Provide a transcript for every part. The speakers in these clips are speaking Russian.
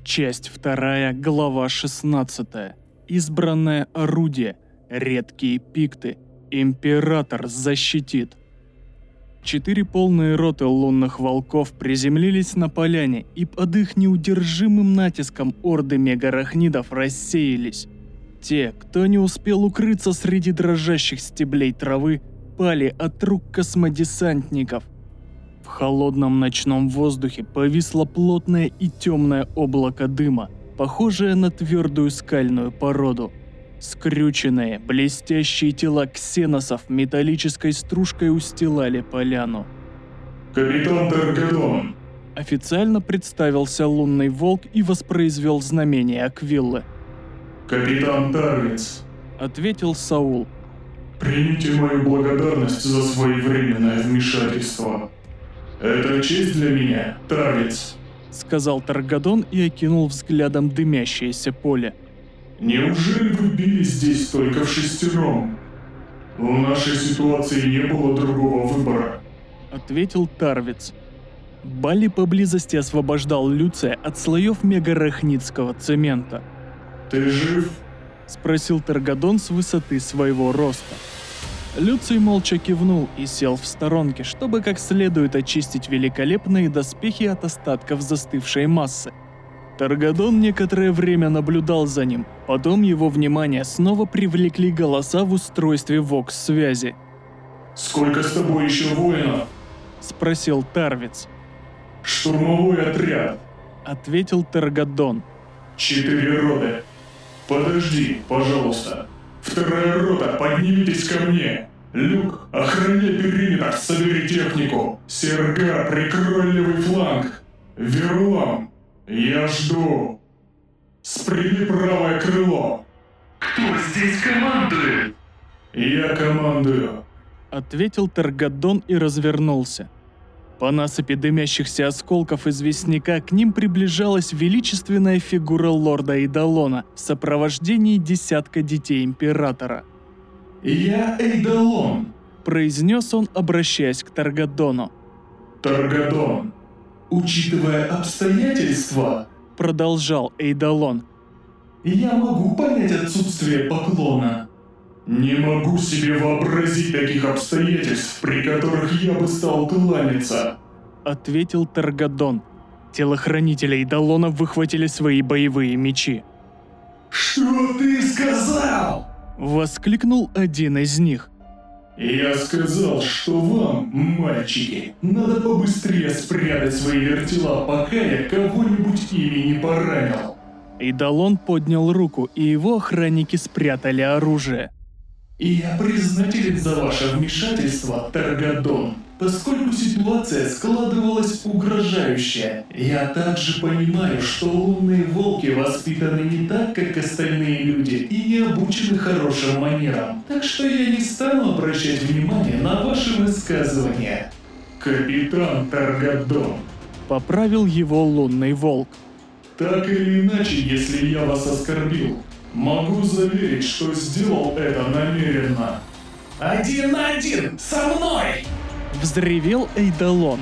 Часть 2, глава 16. Избранное орудие. Редкие пикты. Император защитит. 4 полные роты лунных волков приземлились на поляне, и под их неудержимым натиском орды мегарахнидов рассеялись. Те, кто не успел укрыться среди дрожащих стеблей травы, пали от рук космодесантников. В холодном ночном воздухе повисло плотное и темное облако дыма, похожее на твердую скальную породу. Скрюченные, блестящие тела ксеносов металлической стружкой устилали поляну. «Капитан Таргадон!» Официально представился лунный волк и воспроизвел знамение Аквиллы. «Капитан Тарвиц!» — ответил Саул. «Примите мою благодарность за своевременное вмешательство. Это честь для меня, Тарвиц!» — сказал Таргадон и окинул взглядом дымящееся поле. «Неужели вы бились здесь только вшестером? В нашей ситуации не было другого выбора», — ответил Тарвиц. Бали поблизости освобождал Люция от слоев мегарахнидского цемента. «Ты жив?» — спросил Таргадон с высоты своего роста. Люций молча кивнул и сел в сторонке, чтобы как следует очистить великолепные доспехи от остатков застывшей массы. Таргадон некоторое время наблюдал за ним, потом его внимание снова привлекли голоса в устройстве ВОКС-связи. «Сколько с тобой еще воинов?» — спросил Тарвиц. «Штурмовой отряд», — ответил Таргадон. 4 роты. Подожди, пожалуйста. 2-я рота, поднимитесь ко мне. Люк, охраняй периметр, собери технику. Сергар, прикрой левый фланг. Верлам, я жду. Спрями правое крыло. Кто здесь командует? Я командую, — ответил Таргадон и развернулся. По насыпи дымящихся осколков известняка к ним приближалась величественная фигура лорда Эйдолона в сопровождении десятка детей Императора. Я Эйдолон, — произнес он, обращаясь к Таргадону. Таргадон. Учитывая обстоятельства, — продолжал Эйдолон, — я могу понять отсутствие поклона. Не могу себе вообразить таких обстоятельств, при которых я бы стал кланяться, — ответил Таргадон. Телохранители Эйдолона выхватили свои боевые мечи. «Что ты сказал?» — воскликнул один из них. «Я сказал, что вам, мальчики, надо побыстрее спрятать свои вертела, пока я кого-нибудь ими не поранил». Эйдолон поднял руку, и его охранники спрятали оружие. «И я признателен за ваше вмешательство, Таргадон, поскольку ситуация складывалась угрожающая. Я также понимаю, что лунные волки воспитаны не так, как остальные люди, и не обучены хорошим манерам, так что я не стану обращать внимание на ваши высказывания. Капитан Таргадон», — поправил его лунный волк. «Так или иначе, если я вас оскорбил, могу заверить, что сделал это намеренно». «1 на 1! Со мной!» — взревел Эйдолон.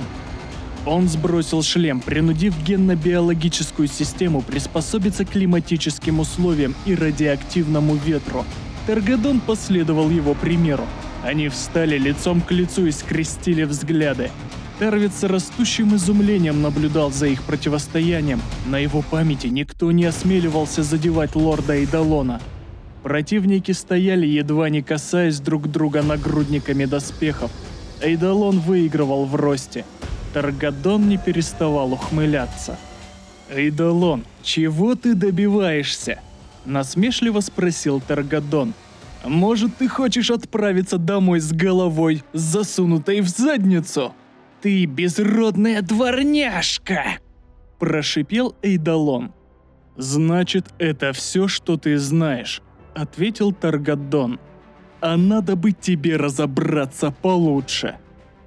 Он сбросил шлем, принудив генно-биологическую систему приспособиться к климатическим условиям и радиоактивному ветру. Таргадон последовал его примеру. Они встали лицом к лицу и скрестили взгляды. Тарвиц с растущим изумлением наблюдал за их противостоянием. На его памяти никто не осмеливался задевать лорда Эйдолона. Противники стояли, едва не касаясь друг друга нагрудниками доспехов. Эйдолон выигрывал в росте. Таргадон не переставал ухмыляться. «Эйдолон, чего ты добиваешься?» — насмешливо спросил Таргадон. «Может, ты хочешь отправиться домой с головой, засунутой в задницу?» «Ты безродная дворняжка!» – прошипел Эйдолон. «Значит, это все, что ты знаешь», – ответил Таргадон. «А надо бы тебе разобраться получше.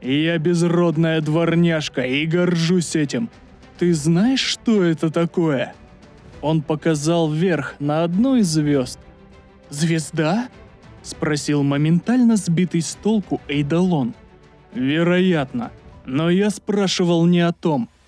Я безродная дворняжка и горжусь этим. Ты знаешь, что это такое?» Он показал вверх на одну из звезд. «Звезда?» – спросил моментально сбитый с толку Эйдолон. «Вероятно. Но я спрашивал не о том.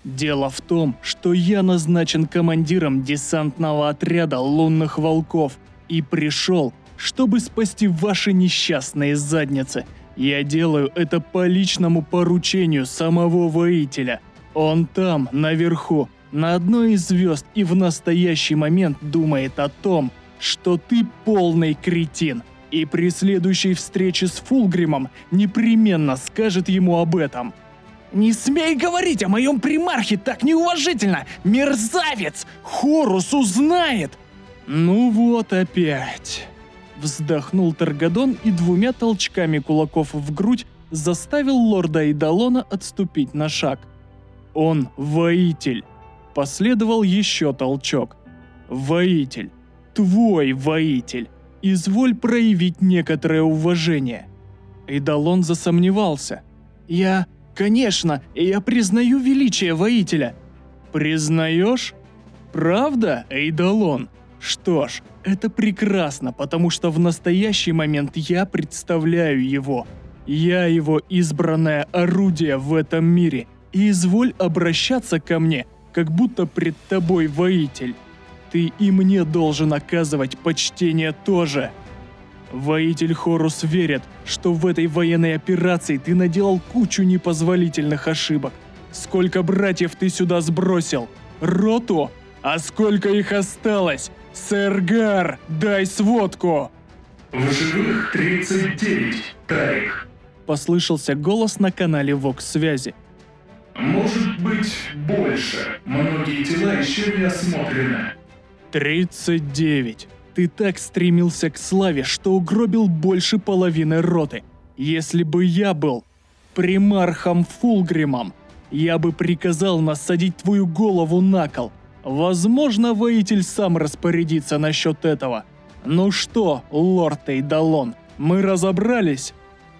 Дело в том, что я назначен командиром десантного отряда лунных волков и пришел, чтобы спасти ваши несчастные задницы. Я делаю это по личному поручению самого воителя. Он там, наверху, на одной из звезд и в настоящий момент думает о том, что ты полный кретин. И при следующей встрече с Фулгримом непременно скажет ему об этом. «Не смей говорить о моем примархе так неуважительно! Мерзавец! Хорус узнает!» «Ну вот опять!» Вздохнул Таргадон и 2 толчками кулаков в грудь заставил лорда Эйдолона отступить на шаг. «Он воитель!» Последовал еще толчок. «Воитель! Твой воитель! Изволь проявить некоторое уважение!» Эйдолон засомневался. Конечно, я признаю величие воителя». «Признаешь? Правда, Эйдолон? Что ж, это прекрасно, потому что в настоящий момент я представляю его. Я его избранное орудие в этом мире, и изволь обращаться ко мне, как будто пред тобой воитель. Ты и мне должен оказывать почтение тоже». Воитель Хорус верит, что в этой военной операции ты наделал кучу непозволительных ошибок. Сколько братьев ты сюда сбросил? Роту? А сколько их осталось? Сэр Гар, дай сводку! В живых 39, Тарик. Послышался голос на канале Вокс-связи. Может быть, больше. Многие тела еще не осмотрены. 39. Ты так стремился к славе, что угробил больше половины роты. Если бы я был примархом Фулгримом, я бы приказал насадить твою голову на кол. Возможно, воитель сам распорядится насчет этого. Ну что, лорд Эйдолон, мы разобрались?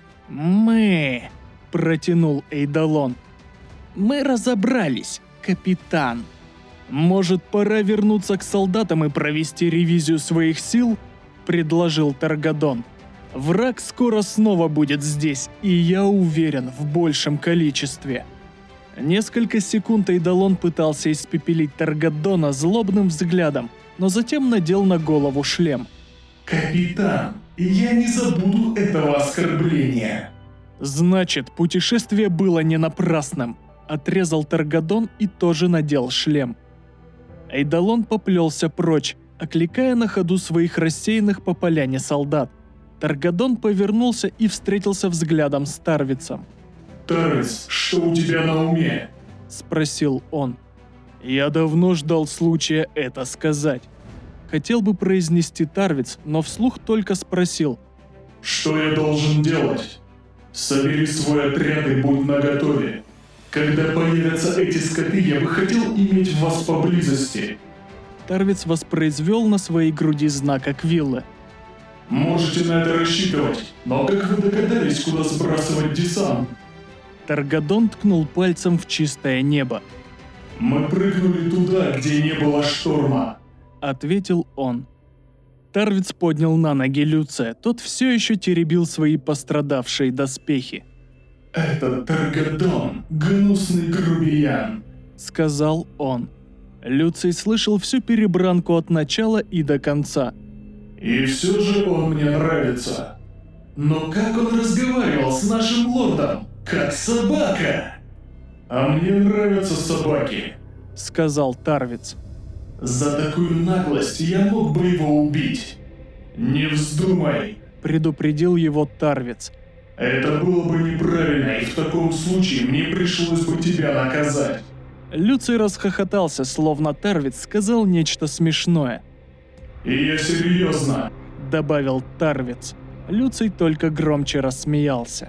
Мы, протянул Эйдолон. Мы разобрались, капитан. «Может, пора вернуться к солдатам и провести ревизию своих сил?» – предложил Таргадон. «Враг скоро снова будет здесь, и я уверен, в большем количестве». Несколько секунд Эйдолон пытался испепелить Таргадона злобным взглядом, но затем надел на голову шлем. «Капитан, я не забуду этого оскорбления». «Значит, путешествие было не напрасным», – отрезал Таргадон и тоже надел шлем. Эйдолон поплелся прочь, окликая на ходу своих рассеянных по поляне солдат. Таргадон повернулся и встретился взглядом с Тарвицем. «Тарвиц, что у тебя на уме?» – спросил он. «Я давно ждал случая это сказать». Хотел бы произнести Тарвиц, но вслух только спросил. «Что я должен делать? Собери свой отряд и будь наготове. Когда появятся эти скоты, я бы хотел иметь вас поблизости». Тарвиц воспроизвел на своей груди знак Аквиллы. «Можете на это рассчитывать, но как вы догадались, куда сбрасывать десант?» Таргадон ткнул пальцем в чистое небо. «Мы прыгнули туда, где не было шторма», — ответил он. Тарвиц поднял на ноги Люция, тот все еще теребил свои пострадавшие доспехи. «Это Таргадон, гнусный грубиян», — сказал он. Люций слышал всю перебранку от начала и до конца. «И все же он мне нравится. Но как он разговаривал с нашим лордом? Как собака!» «А мне нравятся собаки», — сказал Тарвиц. «За такую наглость я мог бы его убить». «Не вздумай», — предупредил его Тарвиц. «Это было бы неправильно, и в таком случае мне пришлось бы тебя наказать». Люций расхохотался, словно Тарвиц сказал нечто смешное. «И я серьезно», — добавил Тарвиц. Люций только громче рассмеялся.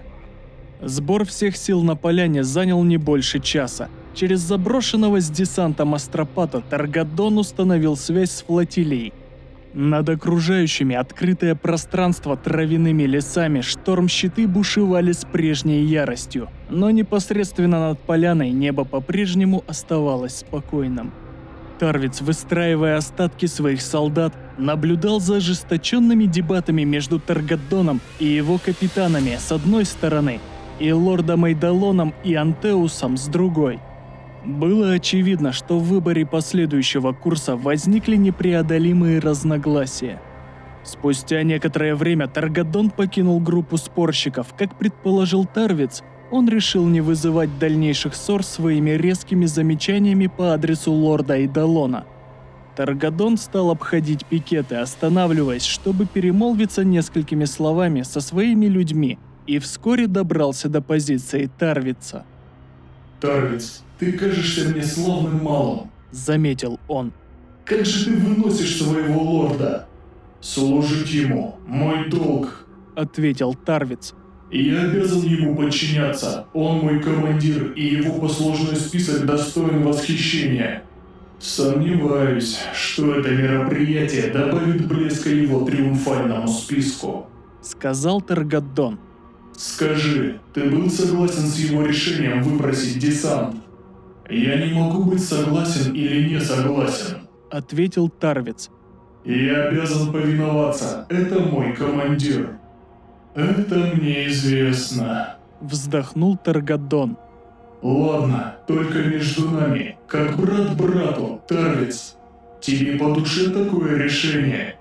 Сбор всех сил на поляне занял не больше часа. Через заброшенного с десантом Астропата Таргадон установил связь с флотилией. Над окружающими открытое пространство травяными лесами штормщиты бушевали с прежней яростью, но непосредственно над поляной небо по-прежнему оставалось спокойным. Тарвиц, выстраивая остатки своих солдат, наблюдал за ожесточенными дебатами между Таргадоном и его капитанами с одной стороны и лордом Эйдолоном и Антеусом с другой. Было очевидно, что в выборе последующего курса возникли непреодолимые разногласия. Спустя некоторое время Таргадон покинул группу спорщиков. Как предположил Тарвиц, он решил не вызывать дальнейших ссор своими резкими замечаниями по адресу лорда Эйдолона. Таргадон стал обходить пикеты, останавливаясь, чтобы перемолвиться несколькими словами со своими людьми, и вскоре добрался до позиции Тарвица. «Тарвиц, ты кажешься мне славным малым», — заметил он. «Как же ты выносишь своего лорда?» «Служить ему – мой долг», — ответил Тарвиц. «Я обязан ему подчиняться. Он мой командир, и его послужной список достоин восхищения. Сомневаюсь, что это мероприятие добавит блеска его триумфальному списку», — сказал Таргадон. «Скажи, ты был согласен с его решением выбросить десант?» «Я не могу быть согласен или не согласен», — ответил Тарвиц. «Я обязан повиноваться, это мой командир». «Это мне известно», — вздохнул Таргадон. «Ладно, только между нами, как брат брату, Тарвиц. Тебе по душе такое решение?»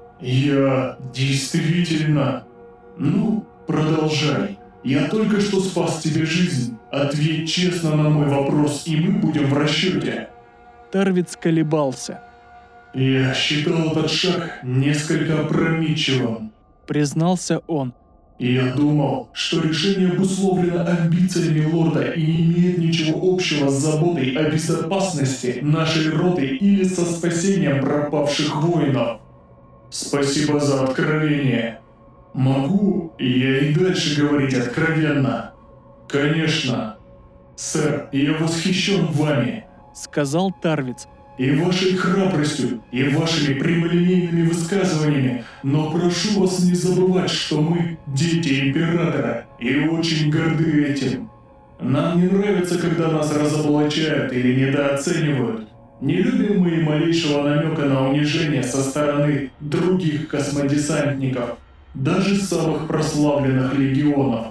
«Я действительно...» «Ну, продолжай. Я только что спас тебе жизнь. Ответь честно на мой вопрос, и мы будем в расчете». Тарвиц колебался. «Я считал этот шаг несколько опрометчивым», — признался он. «Я думал, что решение обусловлено амбициями лорда и не имеет ничего общего с заботой о безопасности нашей роты или со спасением пропавших воинов. Спасибо за откровение. Могу я и дальше говорить откровенно?» «Конечно. Сэр, я восхищен вами», — сказал Тарвиц. «И вашей храбростью, и вашими прямолинейными высказываниями, но прошу вас не забывать, что мы дети Императора и очень горды этим. Нам не нравится, когда нас разоблачают или недооценивают. Не любим мы и малейшего намека на унижение со стороны других космодесантников, даже самых прославленных легионов.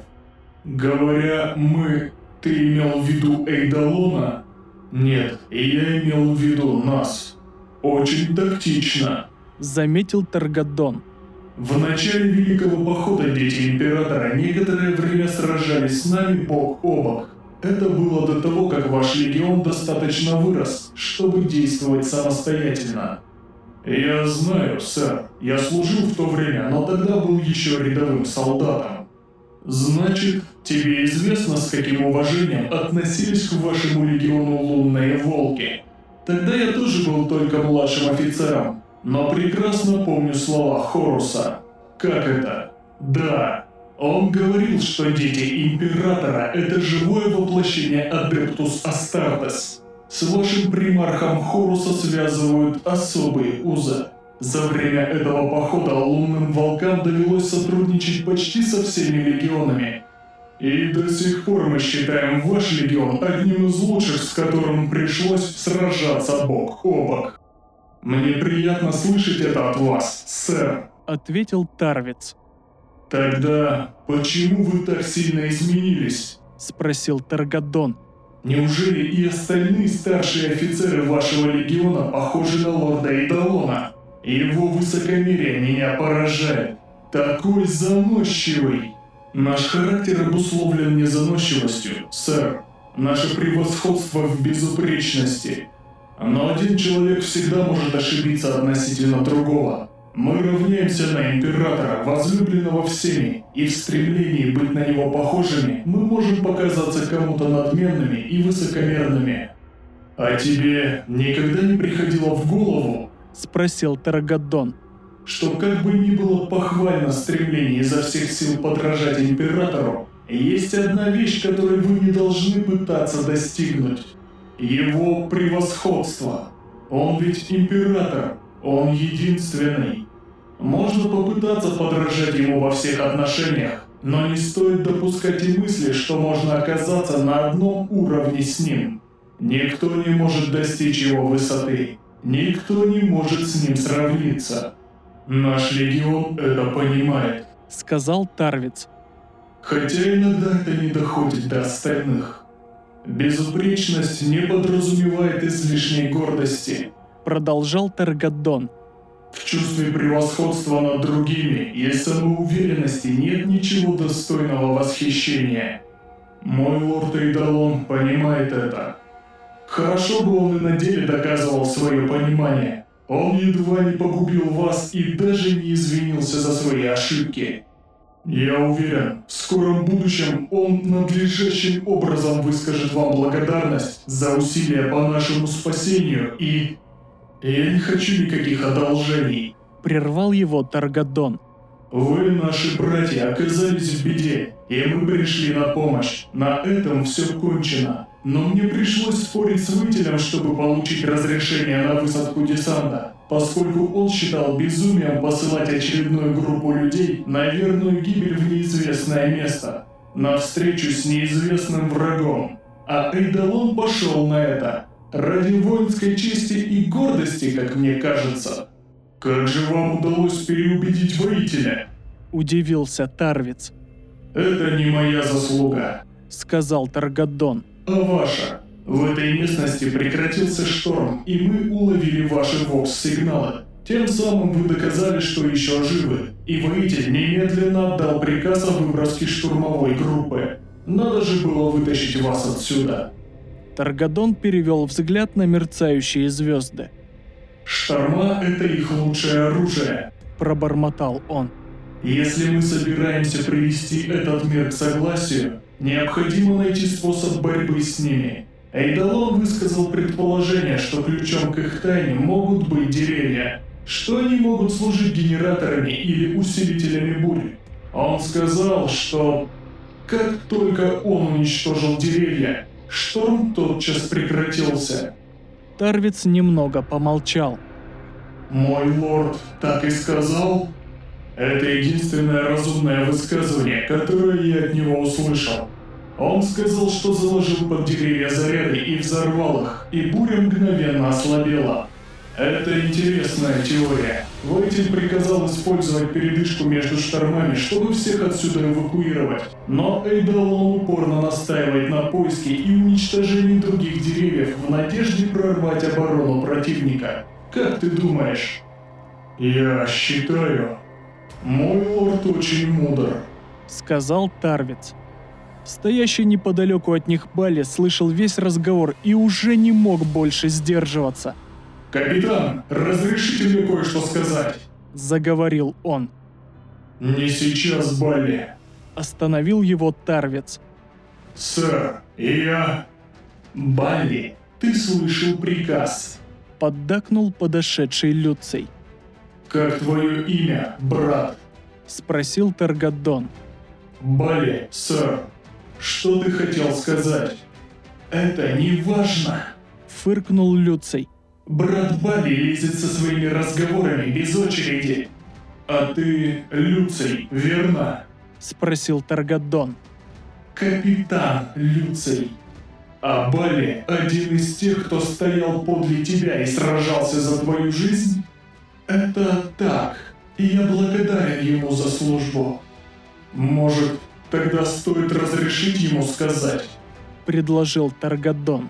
Говоря «мы», ты имел в виду Эйдолона?» «Нет, я имел в виду нас. Очень тактично», — заметил Таргадон. «В начале Великого Похода дети Императора некоторое время сражались с нами бок о бок. Это было до того, как ваш легион достаточно вырос, чтобы действовать самостоятельно». «Я знаю, сэр. Я служил в то время, но тогда был еще рядовым солдатом». «Значит, тебе известно, с каким уважением относились к вашему легиону лунные волки? Тогда я тоже был только младшим офицером, но прекрасно помню слова Хоруса. Как это? Да, он говорил, что дети Императора – это живое воплощение Адептус Астартес. С вашим примархом Хоруса связывают особые узы. За время этого похода лунным волкам довелось сотрудничать почти со всеми легионами. И до сих пор мы считаем ваш легион одним из лучших, с которым пришлось сражаться бок о бок. Мне приятно слышать это от вас, сэр», — ответил Тарвиц. «Тогда почему вы так сильно изменились?» — спросил Таргадон. «Неужели и остальные старшие офицеры вашего легиона похожи на лорда Эйдолона? Его высокомерие меня поражает. Такой заносчивый. Наш характер обусловлен не заносчивостью, сэр. Наше превосходство в безупречности. Но один человек всегда может ошибиться относительно другого. Мы равняемся на Императора, возлюбленного всеми, и в стремлении быть на него похожими мы можем показаться кому-то надменными и высокомерными. А тебе никогда не приходило в голову, — спросил Таргадон, — что как бы ни было похвально стремление изо всех сил подражать Императору, есть одна вещь, которой вы не должны пытаться достигнуть. Его превосходство. Он ведь Император, он единственный. Можно попытаться подражать ему во всех отношениях, но не стоит допускать и мысли, что можно оказаться на одном уровне с ним. Никто не может достичь его высоты. Никто не может с ним сравниться. Наш легион это понимает», — сказал Тарвиц. «Хотя иногда это не доходит до остальных. Безупречность не подразумевает излишней гордости. Продолжал Таргадон. В чувстве превосходства над другими и самоуверенности нет ничего достойного восхищения. Мой лорд Эйдолон понимает это. Хорошо бы он и на деле доказывал свое понимание. Он едва не погубил вас и даже не извинился за свои ошибки. Я уверен, в скором будущем он надлежащим образом выскажет вам благодарность за усилия по нашему спасению и... Я не хочу никаких одолжений. Прервал его Таргадон. Вы, наши братья, оказались в беде, и мы пришли на помощь. На этом все кончено. Но мне пришлось спорить с воителем, чтобы получить разрешение на высадку десанта, поскольку он считал безумием посылать очередную группу людей на верную гибель в неизвестное место, на встречу с неизвестным врагом. А Эйдолон пошел на это, ради воинской чести и гордости, как мне кажется. Как же вам удалось переубедить воителя? Удивился Тарвиц. Это не моя заслуга, сказал Таргадон. А ваша. В этой местности прекратился шторм, и мы уловили ваши вокс-сигналы. Тем самым вы доказали, что еще живы, и воитель немедленно отдал приказ о выброске штурмовой группы. Надо же было вытащить вас отсюда. Таргадон перевел взгляд на мерцающие звезды. «Шторма – это их лучшее оружие», – пробормотал он. «Если мы собираемся привести этот мир к согласию, необходимо найти способ борьбы с ними». Эйдолон высказал предположение, что ключом к их тайне могут быть деревья, что они могут служить генераторами или усилителями бурь. Он сказал, что как только он уничтожил деревья, шторм тотчас прекратился. Тарвиц немного помолчал. «Мой лорд так и сказал?» Это единственное разумное высказывание, которое я от него услышал. Он сказал, что заложил под деревья заряды и взорвал их, и буря мгновенно ослабела. Это интересная теория. Воитель приказал использовать передышку между штормами, чтобы всех отсюда эвакуировать. Но Эйдолон упорно настаивает на поиске и уничтожении других деревьев в надежде прорвать оборону противника. Как ты думаешь? Я считаю, мой лорд очень мудр, сказал Тарвиц. Стоящий неподалеку от них Балли слышал весь разговор и уже не мог больше сдерживаться. «Капитан, разрешите мне кое-что сказать?» – заговорил он. «Не сейчас, Балли», – остановил его Тарвиц. «Сэр, я...» «Балли, ты слышал приказ», – поддакнул подошедший Люций. «Как твое имя, брат?» – спросил Таргадон. «Балли, сэр, что ты хотел сказать?» «Это не важно», – фыркнул Люций. «Брат Балли лезет со своими разговорами без очереди. А ты Люций, верно?» – спросил Таргадон. «Капитан Люций. А Балли один из тех, кто стоял подле тебя и сражался за твою жизнь?» «Это так, и я благодарен ему за службу. Может, тогда стоит разрешить ему сказать?» – предложил Таргадон.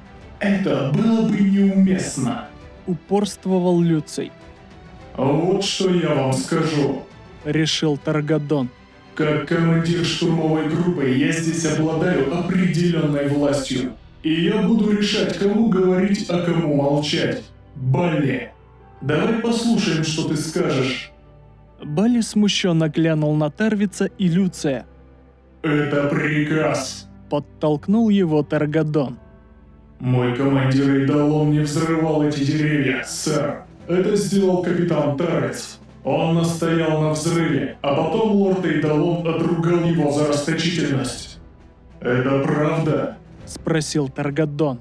«Это было бы неуместно», – упорствовал Люций. «Вот что я вам скажу», – решил Таргадон. «Как командир штурмовой группы я здесь обладаю определенной властью, и я буду решать, кому говорить, а кому молчать. Балли, давай послушаем, что ты скажешь». Балли смущенно глянул на Тарвица и Люция. «Это приказ», – подтолкнул его Таргадон. «Мой командир Эйдолон не взрывал эти деревья, сэр. Это сделал капитан Тарвиц. Он настоял на взрыве, а потом лорд Эйдолон отругал его за расточительность. Это правда?» – спросил Таргадон.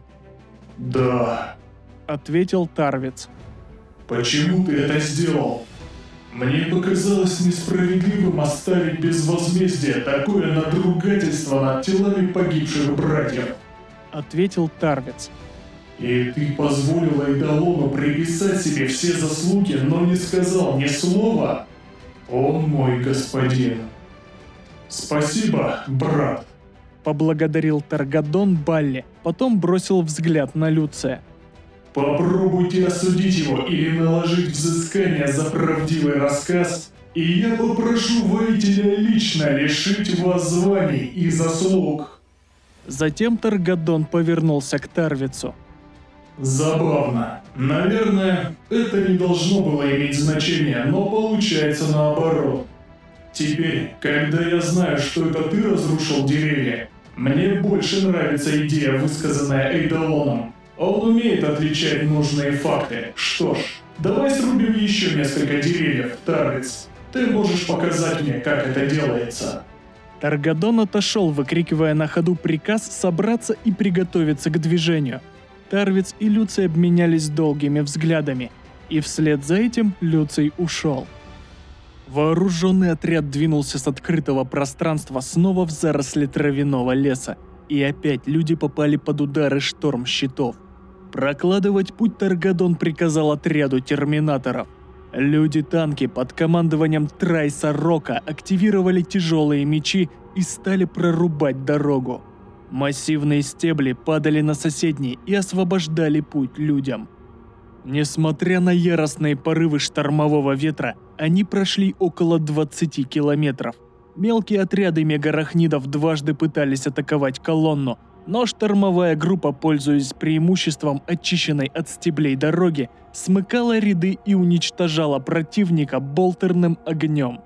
«Да», – ответил Тарвиц. «Почему ты это сделал? Мне показалось несправедливым оставить без возмездия такое надругательство над телами погибших братьев», – ответил Тарвиц. «И ты позволил Эйдолону приписать себе все заслуги, но не сказал ни слова? Он мой господин». «Спасибо, брат». поблагодарил Таргадон Балли, потом бросил взгляд на Люция. Попробуйте осудить его или наложить взыскание за правдивый рассказ, и я попрошу воителя лично лишить вас званий и заслуг. Затем Таргадон повернулся к Тарвицу. Забавно. Наверное, это не должно было иметь значения, но получается наоборот. Теперь, когда я знаю, что это ты разрушил деревья, мне больше нравится идея, высказанная Эйдолоном. Он умеет отличать нужные факты. Что ж, давай срубим еще несколько деревьев, Тарвиц. Ты можешь показать мне, как это делается. Таргадон отошел, выкрикивая на ходу приказ собраться и приготовиться к движению. Тарвиц и Люций обменялись долгими взглядами, и вслед за этим Люций ушел. Вооруженный отряд двинулся с открытого пространства снова в заросли травяного леса, и опять люди попали под удары шторм-щитов. Прокладывать путь Таргадон приказал отряду терминаторов. Люди-танки под командованием Трайса Рока активировали тяжелые мечи и стали прорубать дорогу. Массивные стебли падали на соседние и освобождали путь людям. Несмотря на яростные порывы штормового ветра, они прошли около 20 километров. Мелкие отряды мегарахнидов дважды пытались атаковать колонну, но штормовая группа, пользуясь преимуществом очищенной от стеблей дороги, смыкала ряды и уничтожала противника болтерным огнем.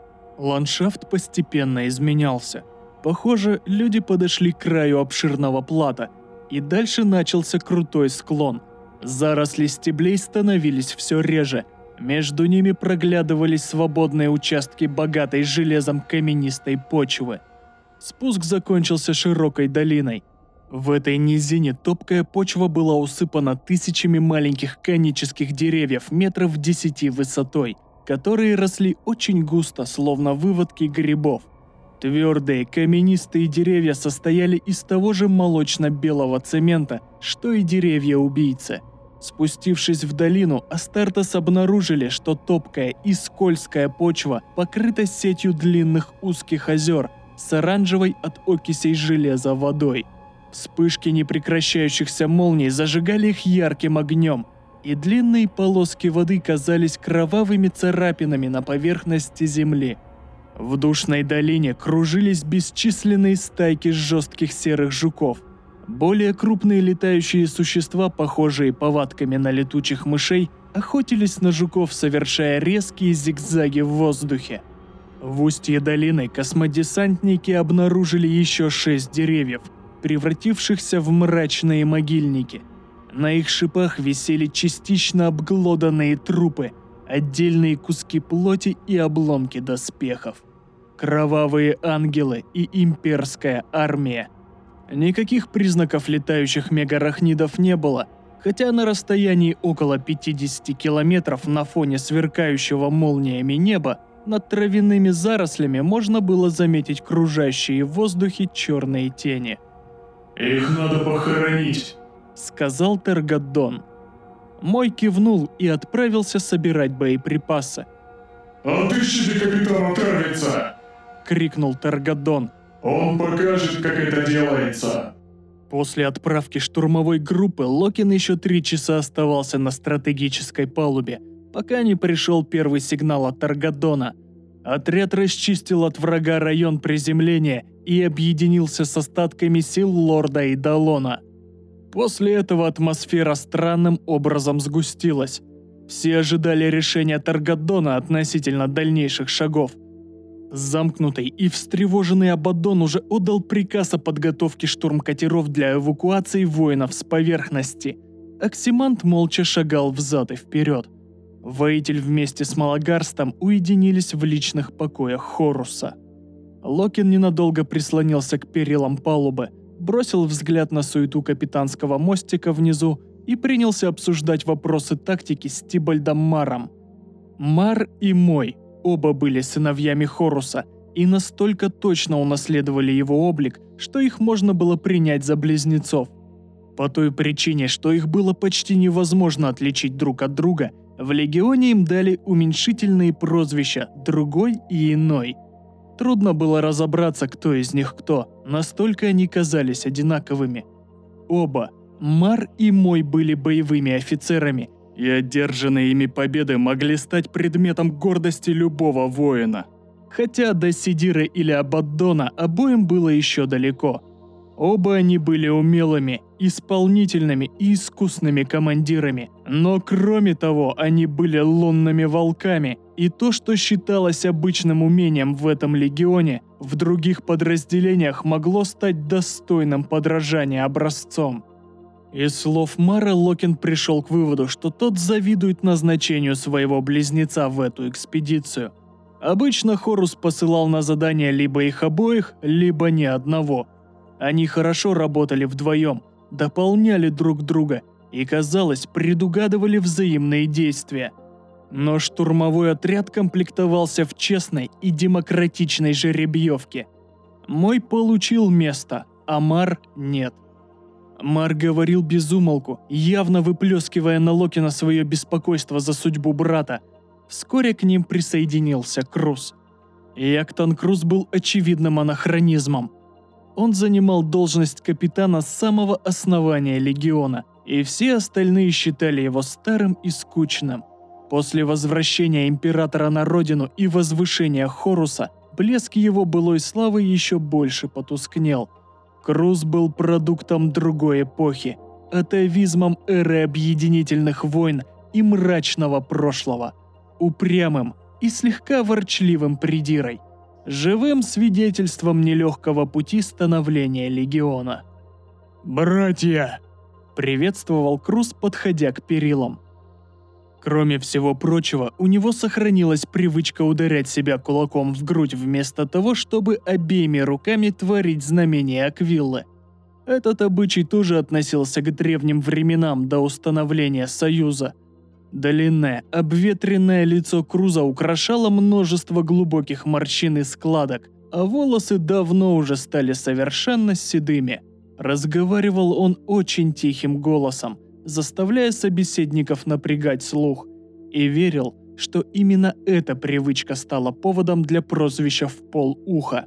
Ландшафт постепенно изменялся. Похоже, люди подошли к краю обширного плато, и дальше начался крутой склон. Заросли стеблей становились все реже, между ними проглядывались свободные участки богатой железом каменистой почвы. Спуск закончился широкой долиной. В этой низине топкая почва была усыпана тысячами маленьких конических деревьев метров 10 высотой, которые росли очень густо, словно выводки грибов. Твердые каменистые деревья состояли из того же молочно-белого цемента, что и деревья-убийцы. Спустившись в долину, Астартес обнаружили, что топкая и скользкая почва покрыта сетью длинных узких озер с оранжевой от окисей железа водой. Вспышки непрекращающихся молний зажигали их ярким огнем, и длинные полоски воды казались кровавыми царапинами на поверхности земли. В душной долине кружились бесчисленные стайки жестких серых жуков. Более крупные летающие существа, похожие повадками на летучих мышей, охотились на жуков, совершая резкие зигзаги в воздухе. В устье долины космодесантники обнаружили еще 6 деревьев, превратившихся в мрачные могильники. На их шипах висели частично обглоданные трупы, отдельные куски плоти и обломки доспехов. Кровавые ангелы и имперская армия. Никаких признаков летающих мегарахнидов не было, хотя на расстоянии около 50 километров на фоне сверкающего молниями неба над травяными зарослями можно было заметить кружащие в воздухе черные тени. «Их надо похоронить», — сказал Таргадон. Мой кивнул и отправился собирать боеприпасы. «Отыщите капитана Тарвица!» — крикнул Таргадон. «Он покажет, как это делается!» После отправки штурмовой группы Локин еще 3 часа оставался на стратегической палубе, пока не пришел первый сигнал от Таргадона. Отряд расчистил от врага район приземления и объединился с остатками сил лорда Эйдолона. После этого атмосфера странным образом сгустилась. Все ожидали решения Таргадона относительно дальнейших шагов. Замкнутый и встревоженный Абаддон уже отдал приказ о подготовке штурмкатеров для эвакуации воинов с поверхности. Оксимант молча шагал взад и вперед. Воитель вместе с Малагарстом уединились в личных покоях Хоруса. Локин ненадолго прислонился к перилам палубы, бросил взгляд на суету капитанского мостика внизу и принялся обсуждать вопросы тактики с Тибальдом Маром. Мар и Мой оба были сыновьями Хоруса и настолько точно унаследовали его облик, что их можно было принять за близнецов. По той причине, что их было почти невозможно отличить друг от друга, в Легионе им дали уменьшительные прозвища «другой» и «иной». Трудно было разобраться, кто из них кто. Настолько они казались одинаковыми. Оба, Мар и Мой, были боевыми офицерами, и одержанные ими победы могли стать предметом гордости любого воина. Хотя до Сидиры или Абаддона обоим было еще далеко. Оба они были умелыми, исполнительными и искусными командирами, но кроме того, они были лунными волками, и то, что считалось обычным умением в этом легионе, в других подразделениях могло стать достойным подражания образцом. Из слов Мара Локин пришел к выводу, что тот завидует назначению своего близнеца в эту экспедицию. Обычно Хорус посылал на задание либо их обоих, либо ни одного. Они хорошо работали вдвоем, дополняли друг друга и, казалось, предугадывали взаимные действия. Но штурмовой отряд комплектовался в честной и демократичной жеребьевке. Мой получил место, а Мар нет. Мар говорил без умолку, явно выплескивая на Локина свое беспокойство за судьбу брата. Вскоре к ним присоединился Круз. Яктан Круз был очевидным анахронизмом. Он занимал должность капитана с самого основания легиона, и все остальные считали его старым и скучным. После возвращения императора на родину и возвышения Хоруса, блеск его былой славы еще больше потускнел. Круз был продуктом другой эпохи, атавизмом эры объединительных войн и мрачного прошлого, упрямым и слегка ворчливым придирой, живым свидетельством нелегкого пути становления легиона. «Братья!» – приветствовал Круз, подходя к перилам. Кроме всего прочего, у него сохранилась привычка ударять себя кулаком в грудь вместо того, чтобы обеими руками творить знамение Аквиллы. Этот обычай тоже относился к древним временам до установления Союза. Длинное, обветренное лицо Круза украшало множество глубоких морщин и складок, а волосы давно уже стали совершенно седыми. Разговаривал он очень тихим голосом, заставляя собеседников напрягать слух, и верил, что именно эта привычка стала поводом для прозвища «в полуха».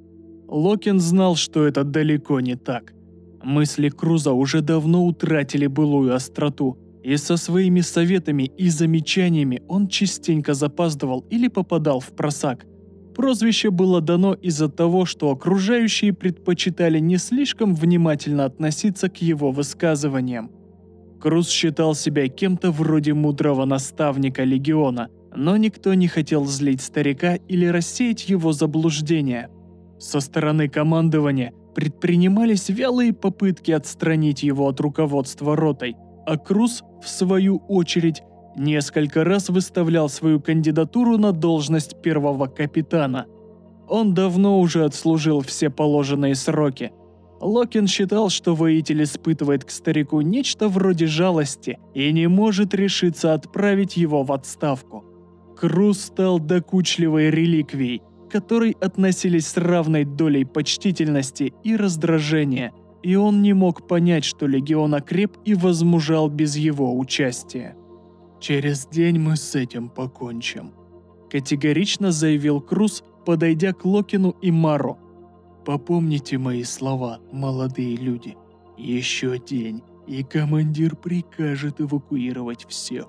Локин знал, что это далеко не так. Мысли Круза уже давно утратили былую остроту, и со своими советами и замечаниями он частенько запаздывал или попадал в просак. Прозвище было дано из-за того, что окружающие предпочитали не слишком внимательно относиться к его высказываниям. Круз считал себя кем-то вроде мудрого наставника легиона, но никто не хотел злить старика или рассеять его заблуждения. Со стороны командования предпринимались вялые попытки отстранить его от руководства ротой, а Круз, в свою очередь, несколько раз выставлял свою кандидатуру на должность первого капитана. Он давно уже отслужил все положенные сроки. Локин считал, что воитель испытывает к старику нечто вроде жалости и не может решиться отправить его в отставку. Круз стал докучливой реликвией, к которой относились с равной долей почтительности и раздражения, и он не мог понять, что легион окреп и возмужал без его участия. «Через день мы с этим покончим», – категорично заявил Круз, подойдя к Локину и Мару. «Попомните мои слова, молодые люди. Еще день, и командир прикажет эвакуировать всех».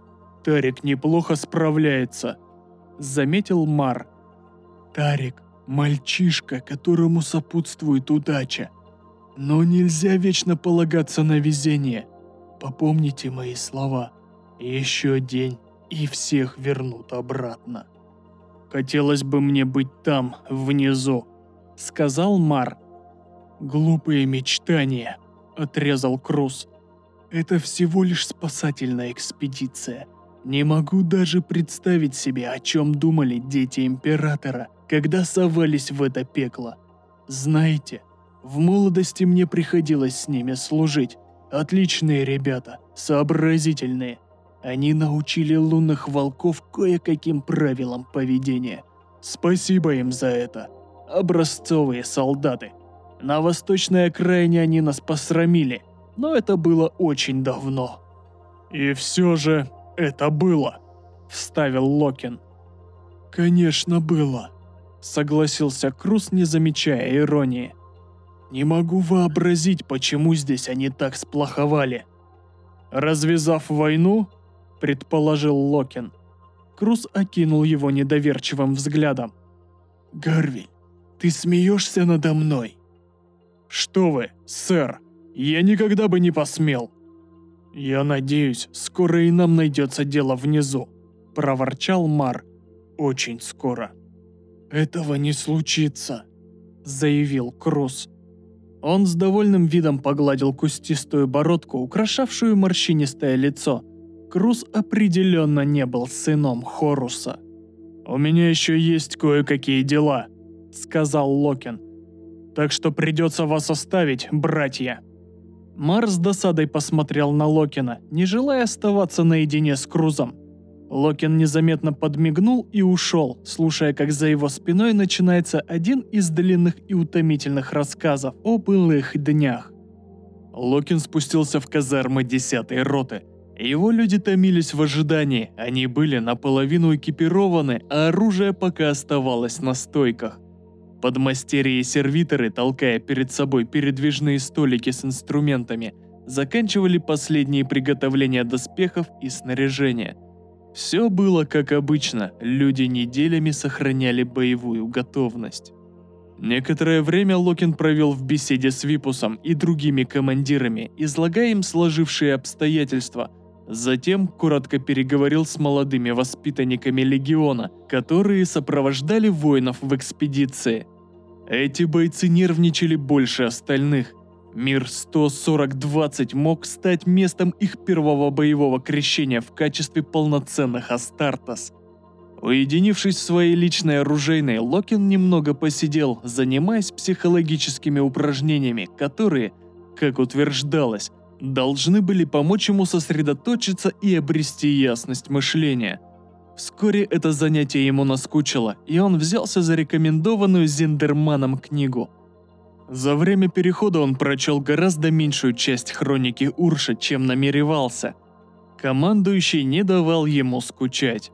«Тарик неплохо справляется», — заметил Мар. «Тарик — мальчишка, которому сопутствует удача. Но нельзя вечно полагаться на везение. Попомните мои слова. Еще день, и всех вернут обратно». «Хотелось бы мне быть там, внизу», — сказал Мар. «Глупые мечтания», — отрезал Круз. «Это всего лишь спасательная экспедиция. Не могу даже представить себе, о чем думали дети Императора, когда совались в это пекло. Знаете, в молодости мне приходилось с ними служить. Отличные ребята, сообразительные. Они научили лунных волков кое-каким правилам поведения. Спасибо им за это. Образцовые солдаты. На восточной окраине они нас посрамили, но это было очень давно». «И все же это было», — вставил Локин. «Конечно было», — согласился Круз, не замечая иронии. Не могу вообразить, почему здесь они так сплоховали. Развязав войну, предположил Локин. Круз окинул его недоверчивым взглядом. Гарвиль, ты смеешься надо мной? Что вы, сэр, я никогда бы не посмел. Я надеюсь, скоро и нам найдется дело внизу, проворчал Мар. Очень скоро. Этого не случится, заявил Круз. Он с довольным видом погладил кустистую бородку, украшавшую морщинистое лицо. Круз определенно не был сыном Хоруса. «У меня еще есть кое-какие дела», — сказал Локин. «Так что придется вас оставить, братья». Мар с досадой посмотрел на Локина, не желая оставаться наедине с Крузом. Локин незаметно подмигнул и ушел, слушая, как за его спиной начинается один из длинных и утомительных рассказов о былых днях. Локин спустился в казармы 10-й роты. Его люди томились в ожидании, они были наполовину экипированы, а оружие пока оставалось на стойках. Подмастерья и сервиторы, толкая перед собой передвижные столики с инструментами, заканчивали последние приготовления доспехов и снаряжения. Все было как обычно, люди неделями сохраняли боевую готовность. Некоторое время Локин провел в беседе с Випусом и другими командирами, излагая им сложившие обстоятельства. Затем коротко переговорил с молодыми воспитанниками легиона, которые сопровождали воинов в экспедиции. Эти бойцы нервничали больше остальных. Мир 140-20 мог стать местом их первого боевого крещения в качестве полноценных Астартес. Уединившись в своей личной оружейной, Локин немного посидел, занимаясь психологическими упражнениями, которые, как утверждалось, должны были помочь ему сосредоточиться и обрести ясность мышления. Вскоре это занятие ему наскучило, и он взялся за рекомендованную Зиндерманом книгу. За время перехода он прочел гораздо меньшую часть хроники Урша, чем намеревался. Командующий не давал ему скучать.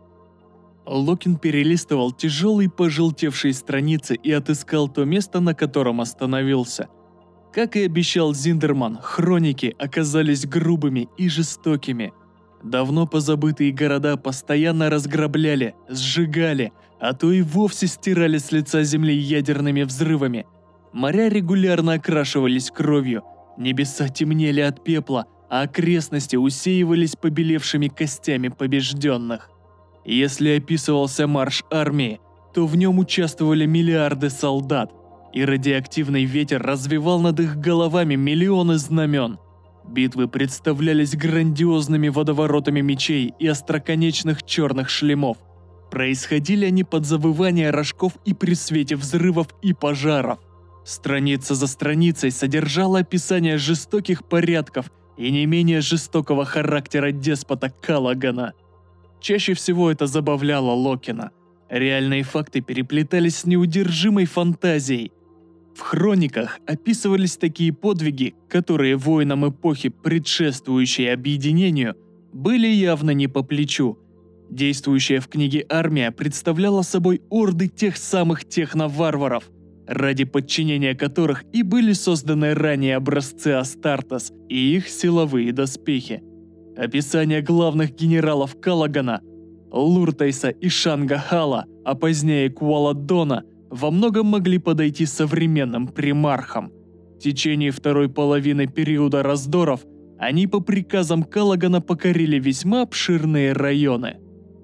Локин перелистывал тяжелые пожелтевшие страницы и отыскал то место, на котором остановился. Как и обещал Зиндерман, хроники оказались грубыми и жестокими. Давно позабытые города постоянно разграбляли, сжигали, а то и вовсе стирали с лица земли ядерными взрывами. Моря регулярно окрашивались кровью, небеса темнели от пепла, а окрестности усеивались побелевшими костями побежденных. Если описывался марш армии, то в нем участвовали миллиарды солдат, и радиоактивный ветер развевал над их головами миллионы знамен. Битвы представлялись грандиозными водоворотами мечей и остроконечных черных шлемов. Происходили они под завывание рожков и при свете взрывов и пожаров. Страница за страницей содержала описание жестоких порядков и не менее жестокого характера деспота Каллагана. Чаще всего это забавляло Локина. Реальные факты переплетались с неудержимой фантазией. В хрониках описывались такие подвиги, которые воинам эпохи, предшествующей объединению, были явно не по плечу. Действующая в книге армия представляла собой орды тех самых техноварваров, ради подчинения которых и были созданы ранее образцы Астартес и их силовые доспехи. Описание главных генералов Каллагана, Луртейса и Шангахала, а позднее Куаладдона, во многом могли подойти современным примархам. В течение второй половины периода раздоров они по приказам Каллагана покорили весьма обширные районы.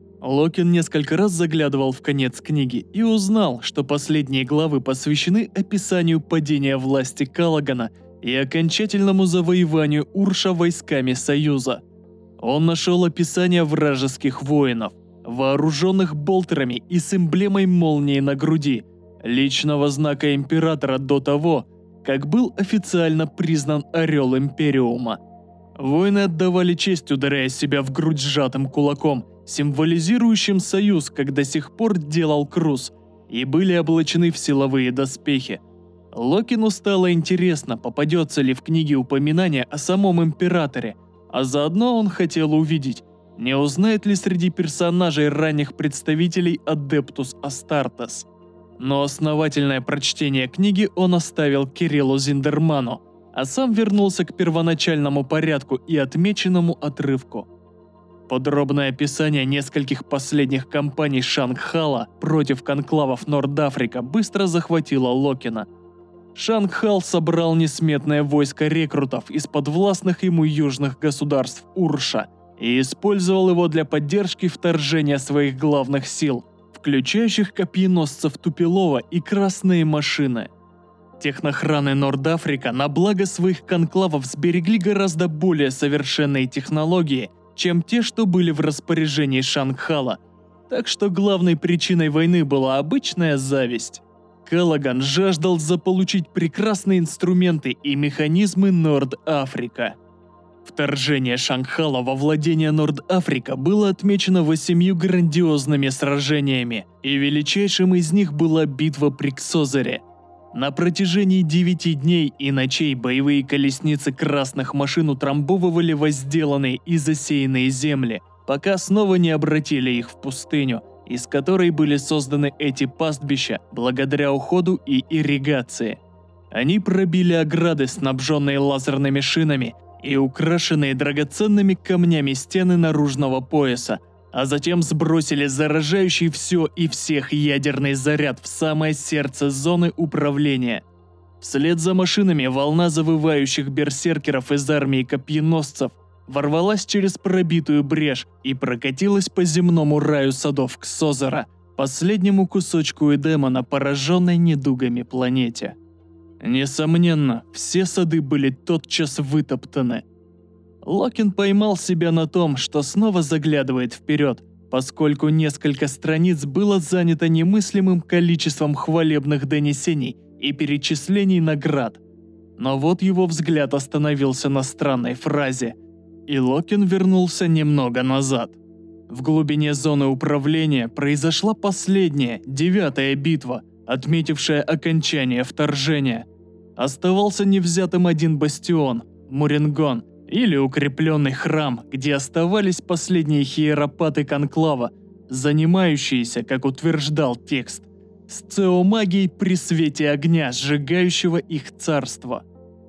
Локин несколько раз заглядывал в конец книги и узнал, что последние главы посвящены описанию падения власти Каллагана и окончательному завоеванию Урша войсками Союза. Он нашел описание вражеских воинов, вооруженных болтерами и с эмблемой молнии на груди, личного знака императора до того, как был официально признан Орел Империума. Воины отдавали честь, ударяя себя в грудь сжатым кулаком, символизирующим союз, как до сих пор делал Круз, и были облачены в силовые доспехи. Локину стало интересно, попадется ли в книге упоминание о самом императоре, а заодно он хотел увидеть, не узнает ли среди персонажей ранних представителей Адептус Астартес. Но основательное прочтение книги он оставил Кириллу Зиндерману, а сам вернулся к первоначальному порядку и отмеченному отрывку. Подробное описание нескольких последних кампаний Шангхала против конклавов Норд-Африка быстро захватило Локина. Шангхал собрал несметное войско рекрутов из подвластных ему южных государств Урша и использовал его для поддержки вторжения своих главных сил, включающих копьеносцев Тупилова и красные машины. Технохраны Норд-Африка на благо своих конклавов сберегли гораздо более совершенные технологии, чем те, что были в распоряжении Шангхала, так что главной причиной войны была обычная зависть. Каллаган жаждал заполучить прекрасные инструменты и механизмы Норд-Африка. Вторжение Шангхала во владение Норд-Африка было отмечено 8 грандиозными сражениями, и величайшим из них была битва при Ксозере. На протяжении 9 дней и ночей боевые колесницы красных машин утрамбовывали возделанные и засеянные земли, пока снова не обратили их в пустыню, из которой были созданы эти пастбища благодаря уходу и ирригации. Они пробили ограды, снабженные лазерными шинами, и украшенные драгоценными камнями стены наружного пояса, а затем сбросили заражающий все и всех ядерный заряд в самое сердце зоны управления. Вслед за машинами волна завывающих берсеркеров из армии копьеносцев ворвалась через пробитую брешь и прокатилась по земному раю садов Ксозера, последнему кусочку Эдема, пораженной недугами планете. Несомненно, все сады были тотчас вытоптаны. Локин поймал себя на том, что снова заглядывает вперед, поскольку несколько страниц было занято немыслимым количеством хвалебных донесений и перечислений наград. Но вот его взгляд остановился на странной фразе, и Локин вернулся немного назад. В глубине зоны управления произошла последняя, 9-я битва, отметившая окончание вторжения. Оставался невзятым один бастион – Мурингон, или укрепленный храм, где оставались последние хиеропаты конклава, занимающиеся, как утверждал текст, сцеомагией при свете огня, сжигающего их царство.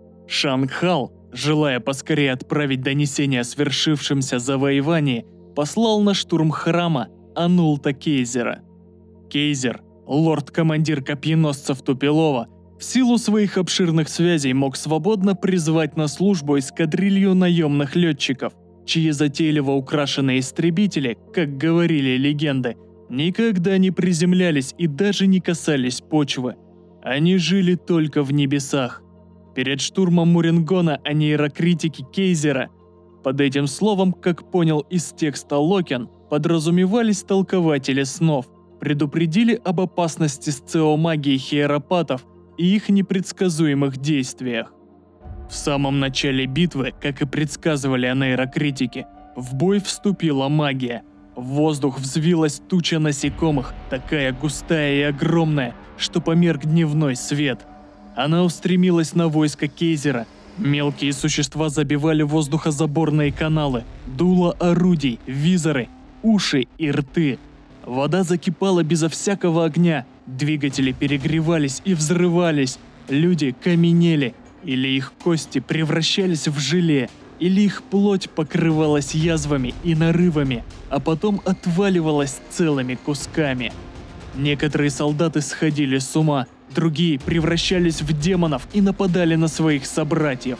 Шангхал, желая поскорее отправить донесение о свершившемся завоевании, послал на штурм храма Анулта Кейзера. Кейзер, лорд-командир копьеносцев Тупилова, в силу своих обширных связей мог свободно призвать на службу эскадрилью наемных летчиков, чьи затейливо украшенные истребители, как говорили легенды, никогда не приземлялись и даже не касались почвы. Они жили только в небесах. Перед штурмом Мурингона о нейрокритике Кейзера, под этим словом, как понял из текста Локин, подразумевались толкователи снов, предупредили об опасности сцеомагии хиеропатов и их непредсказуемых действиях. В самом начале битвы, как и предсказывали о нейрокритике, в бой вступила магия. В воздух взвилась туча насекомых, такая густая и огромная, что померк дневной свет. Она устремилась на войско Кейзера. Мелкие существа забивали воздухозаборные каналы, дула орудий, визоры, уши и рты. Вода закипала безо всякого огня, двигатели перегревались и взрывались, люди каменели, или их кости превращались в желе, или их плоть покрывалась язвами и нарывами, а потом отваливалась целыми кусками. Некоторые солдаты сходили с ума, другие превращались в демонов и нападали на своих собратьев.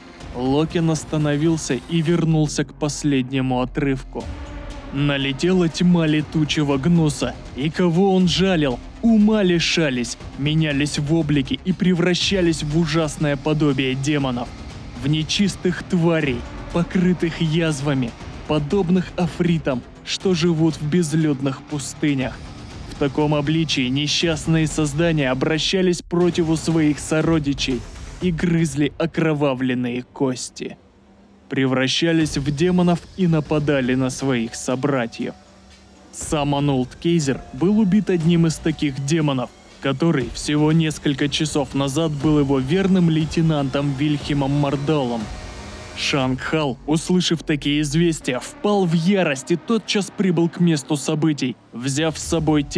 Локин остановился и вернулся к последнему отрывку. Налетела тьма летучего гнуса, и кого он жалил, ума лишались, менялись в облике и превращались в ужасное подобие демонов, в нечистых тварей, покрытых язвами, подобных афритам, что живут в безлюдных пустынях. В таком обличии несчастные создания обращались против своих сородичей и грызли окровавленные кости. Превращались в демонов и нападали на своих собратьев. Сам Анулт Кейзер был убит одним из таких демонов, который всего несколько часов назад был его верным лейтенантом Вильхемом Мардалом. Шангхал, услышав такие известия, впал в ярость и тотчас прибыл к месту событий, взяв с собой тех,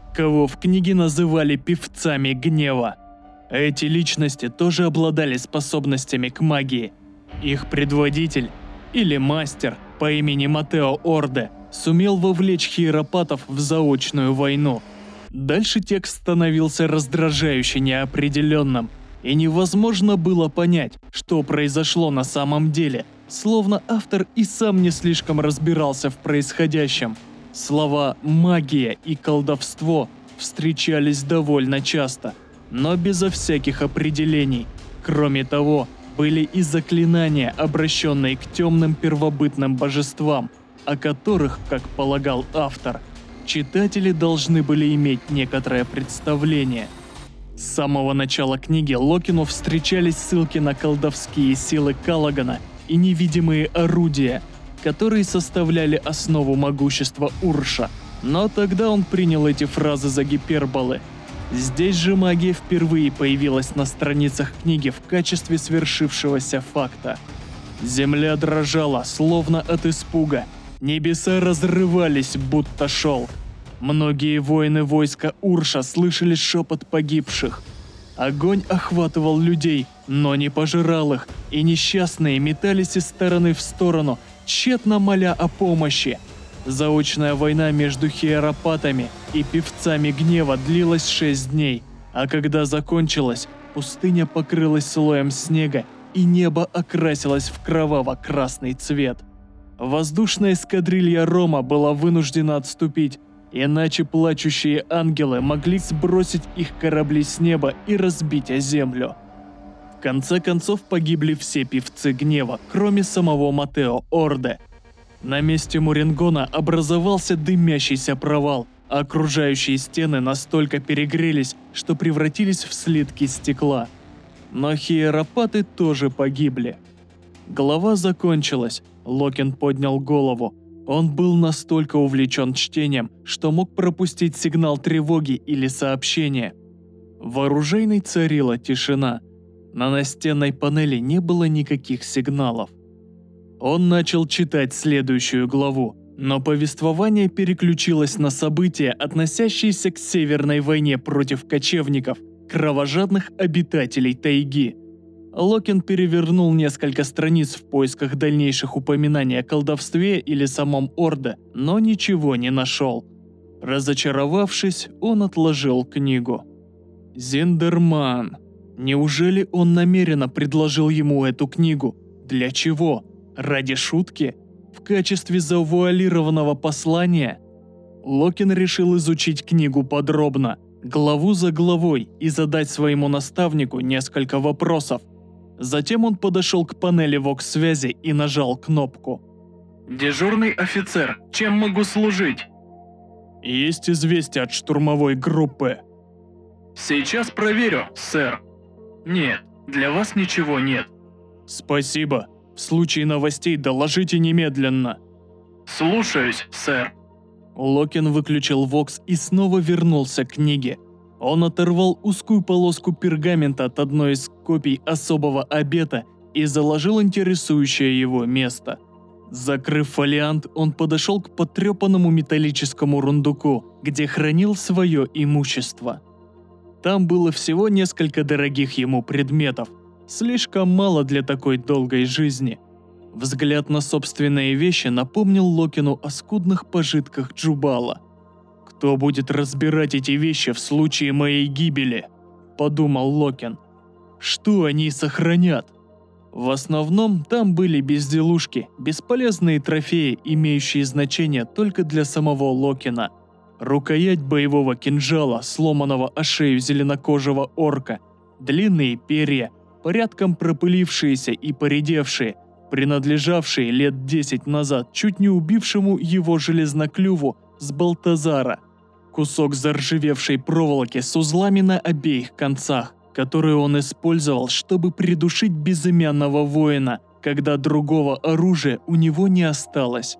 кого в книге называли певцами гнева. Эти личности тоже обладали способностями к магии. Их предводитель, или мастер по имени Матео Орде, сумел вовлечь хиеропатов в заочную войну. Дальше текст становился раздражающе неопределенным, и невозможно было понять, что произошло на самом деле, словно автор и сам не слишком разбирался в происходящем. Слова «магия» и «колдовство» встречались довольно часто, но безо всяких определений. Кроме того, были и заклинания, обращенные к темным первобытным божествам, о которых, как полагал автор, читатели должны были иметь некоторое представление. С самого начала книги Локину встречались ссылки на колдовские силы Каллагана и невидимые орудия, которые составляли основу могущества Урша, но тогда он принял эти фразы за гиперболы. Здесь же магия впервые появилась на страницах книги в качестве свершившегося факта. Земля дрожала, словно от испуга. Небеса разрывались, будто шел. Многие воины войска Урша слышали шепот погибших. Огонь охватывал людей, но не пожирал их, и несчастные метались из стороны в сторону, тщетно моля о помощи. Заочная война между хиеропатами и певцами гнева длилась 6 дней, а когда закончилась, пустыня покрылась слоем снега, и небо окрасилось в кроваво-красный цвет. Воздушная эскадрилья Рома была вынуждена отступить, иначе плачущие ангелы могли сбросить их корабли с неба и разбить о землю. В конце концов погибли все певцы гнева, кроме самого Матео Орде. На месте Мурингона образовался дымящийся провал, а окружающие стены настолько перегрелись, что превратились в слитки стекла. Но хиеропаты тоже погибли. Глава закончилась, Локин поднял голову. Он был настолько увлечен чтением, что мог пропустить сигнал тревоги или сообщение. В оружейной царила тишина. На настенной панели не было никаких сигналов. Он начал читать следующую главу, но повествование переключилось на события, относящиеся к Северной войне против кочевников, кровожадных обитателей тайги. Локин перевернул несколько страниц в поисках дальнейших упоминаний о колдовстве или самом Орде, но ничего не нашел. Разочаровавшись, он отложил книгу. Зиндерман. Неужели он намеренно предложил ему эту книгу? Для чего? Ради шутки? В качестве завуалированного послания? Локин решил изучить книгу подробно, главу за главой, и задать своему наставнику несколько вопросов. Затем он подошел к панели вокс-связи и нажал кнопку. «Дежурный офицер, чем могу служить?» «Есть известие от штурмовой группы». «Сейчас проверю, сэр». «Нет, для вас ничего нет». «Спасибо. В случае новостей доложите немедленно». «Слушаюсь, сэр». Локин выключил вокс и снова вернулся к книге. Он оторвал узкую полоску пергамента от одной из копий особого обета и заложил интересующее его место. Закрыв фолиант, он подошел к потрепанному металлическому рундуку, где хранил свое имущество. Там было всего несколько дорогих ему предметов, слишком мало для такой долгой жизни. Взгляд на собственные вещи напомнил Локину о скудных пожитках Джубала. «Кто будет разбирать эти вещи в случае моей гибели?» – подумал Локин. «Что они сохранят?» В основном там были безделушки, бесполезные трофеи, имеющие значение только для самого Локина. Рукоять боевого кинжала, сломанного о шею зеленокожего орка, длинные перья, порядком пропылившиеся и поредевшие, принадлежавшие лет 10 назад чуть не убившему его железноклюву с Балтазара, кусок заржавевшей проволоки с узлами на обеих концах, которую он использовал, чтобы придушить безымянного воина, когда другого оружия у него не осталось.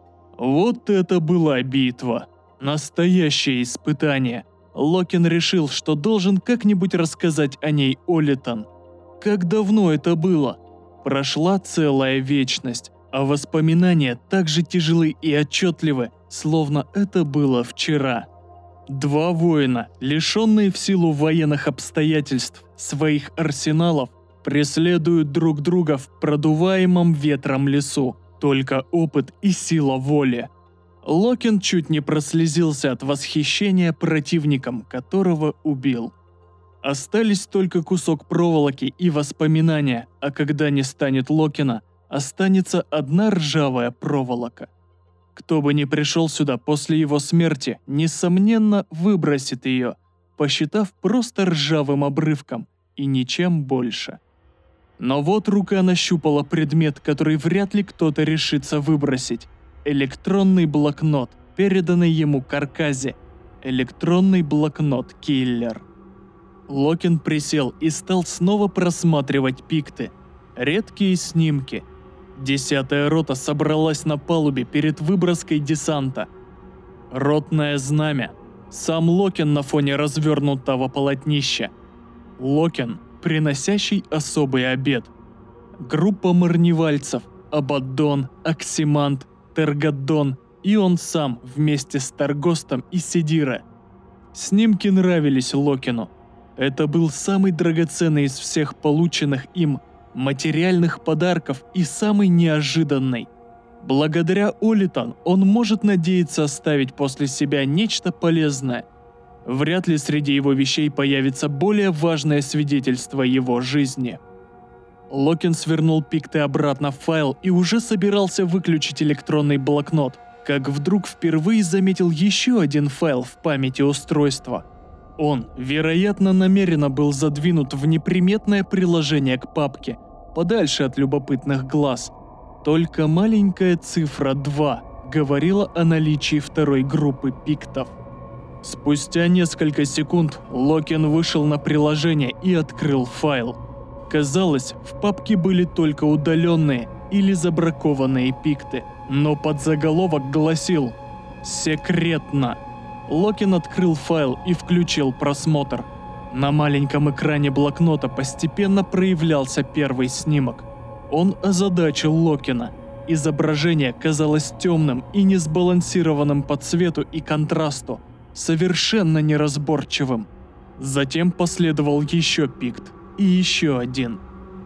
Вот это была битва. Настоящее испытание. Локин решил, что должен как-нибудь рассказать о ней Олитон. Как давно это было? Прошла целая вечность, а воспоминания так же тяжелы и отчетливы, словно это было вчера. Два воина, лишенные в силу военных обстоятельств своих арсеналов, преследуют друг друга в продуваемом ветром лесу. Только опыт и сила воли. Локин чуть не прослезился от восхищения противником, которого убил. Остались только кусок проволоки и воспоминания, а когда не станет Локина, останется одна ржавая проволока. Кто бы ни пришел сюда после его смерти, несомненно выбросит ее, посчитав просто ржавым обрывком и ничем больше. Но вот рука нащупала предмет, который вряд ли кто-то решится выбросить. Электронный блокнот, переданный ему Карказе. Электронный блокнот-киллер. Локин присел и стал снова просматривать пикты. Редкие снимки. 10-я рота собралась на палубе перед выброской десанта. Ротное знамя. Сам Локин на фоне развернутого полотнища. Локин, приносящий особый обед. Группа марневальцев, Абаддон, Оксимант, Тергадон и он сам вместе с Таргостом и Седира. Снимки нравились Локину. Это был самый драгоценный из всех полученных им материальных подарков и самый неожиданный. Благодаря Олитан он может надеяться оставить после себя нечто полезное. Вряд ли среди его вещей появится более важное свидетельство его жизни. Локин свернул пикты обратно в файл и уже собирался выключить электронный блокнот, как вдруг впервые заметил еще один файл в памяти устройства. Он, вероятно, намеренно был задвинут в неприметное приложение к папке, подальше от любопытных глаз. Только маленькая цифра 2 говорила о наличии второй группы пиктов. Спустя несколько секунд Локин вышел на приложение и открыл файл. Казалось, в папке были только удаленные или забракованные пикты, но подзаголовок гласил «Секретно». Локин открыл файл и включил просмотр. На маленьком экране блокнота постепенно проявлялся первый снимок. Он озадачил Локина. Изображение казалось темным и несбалансированным по цвету и контрасту, совершенно неразборчивым. Затем последовал еще пикт и еще один.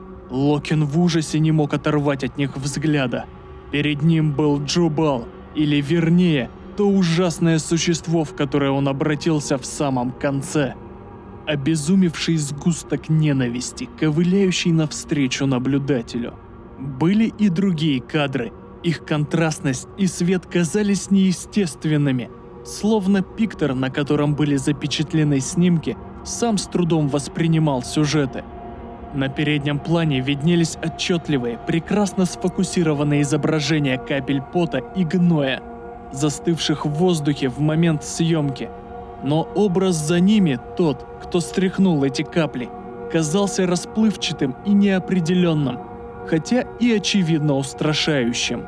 Локин в ужасе не мог оторвать от них взгляда. Перед ним был Джубал, или вернее, то ужасное существо, в которое он обратился в самом конце. Обезумевший сгусток ненависти, ковыляющий навстречу наблюдателю. Были и другие кадры. Их контрастность и свет казались неестественными, словно пиктор, на котором были запечатлены снимки, сам с трудом воспринимал сюжеты. На переднем плане виднелись отчетливые, прекрасно сфокусированные изображения капель пота и гноя, застывших в воздухе в момент съемки. Но образ за ними, тот, кто стряхнул эти капли, казался расплывчатым и неопределенным, хотя и очевидно устрашающим.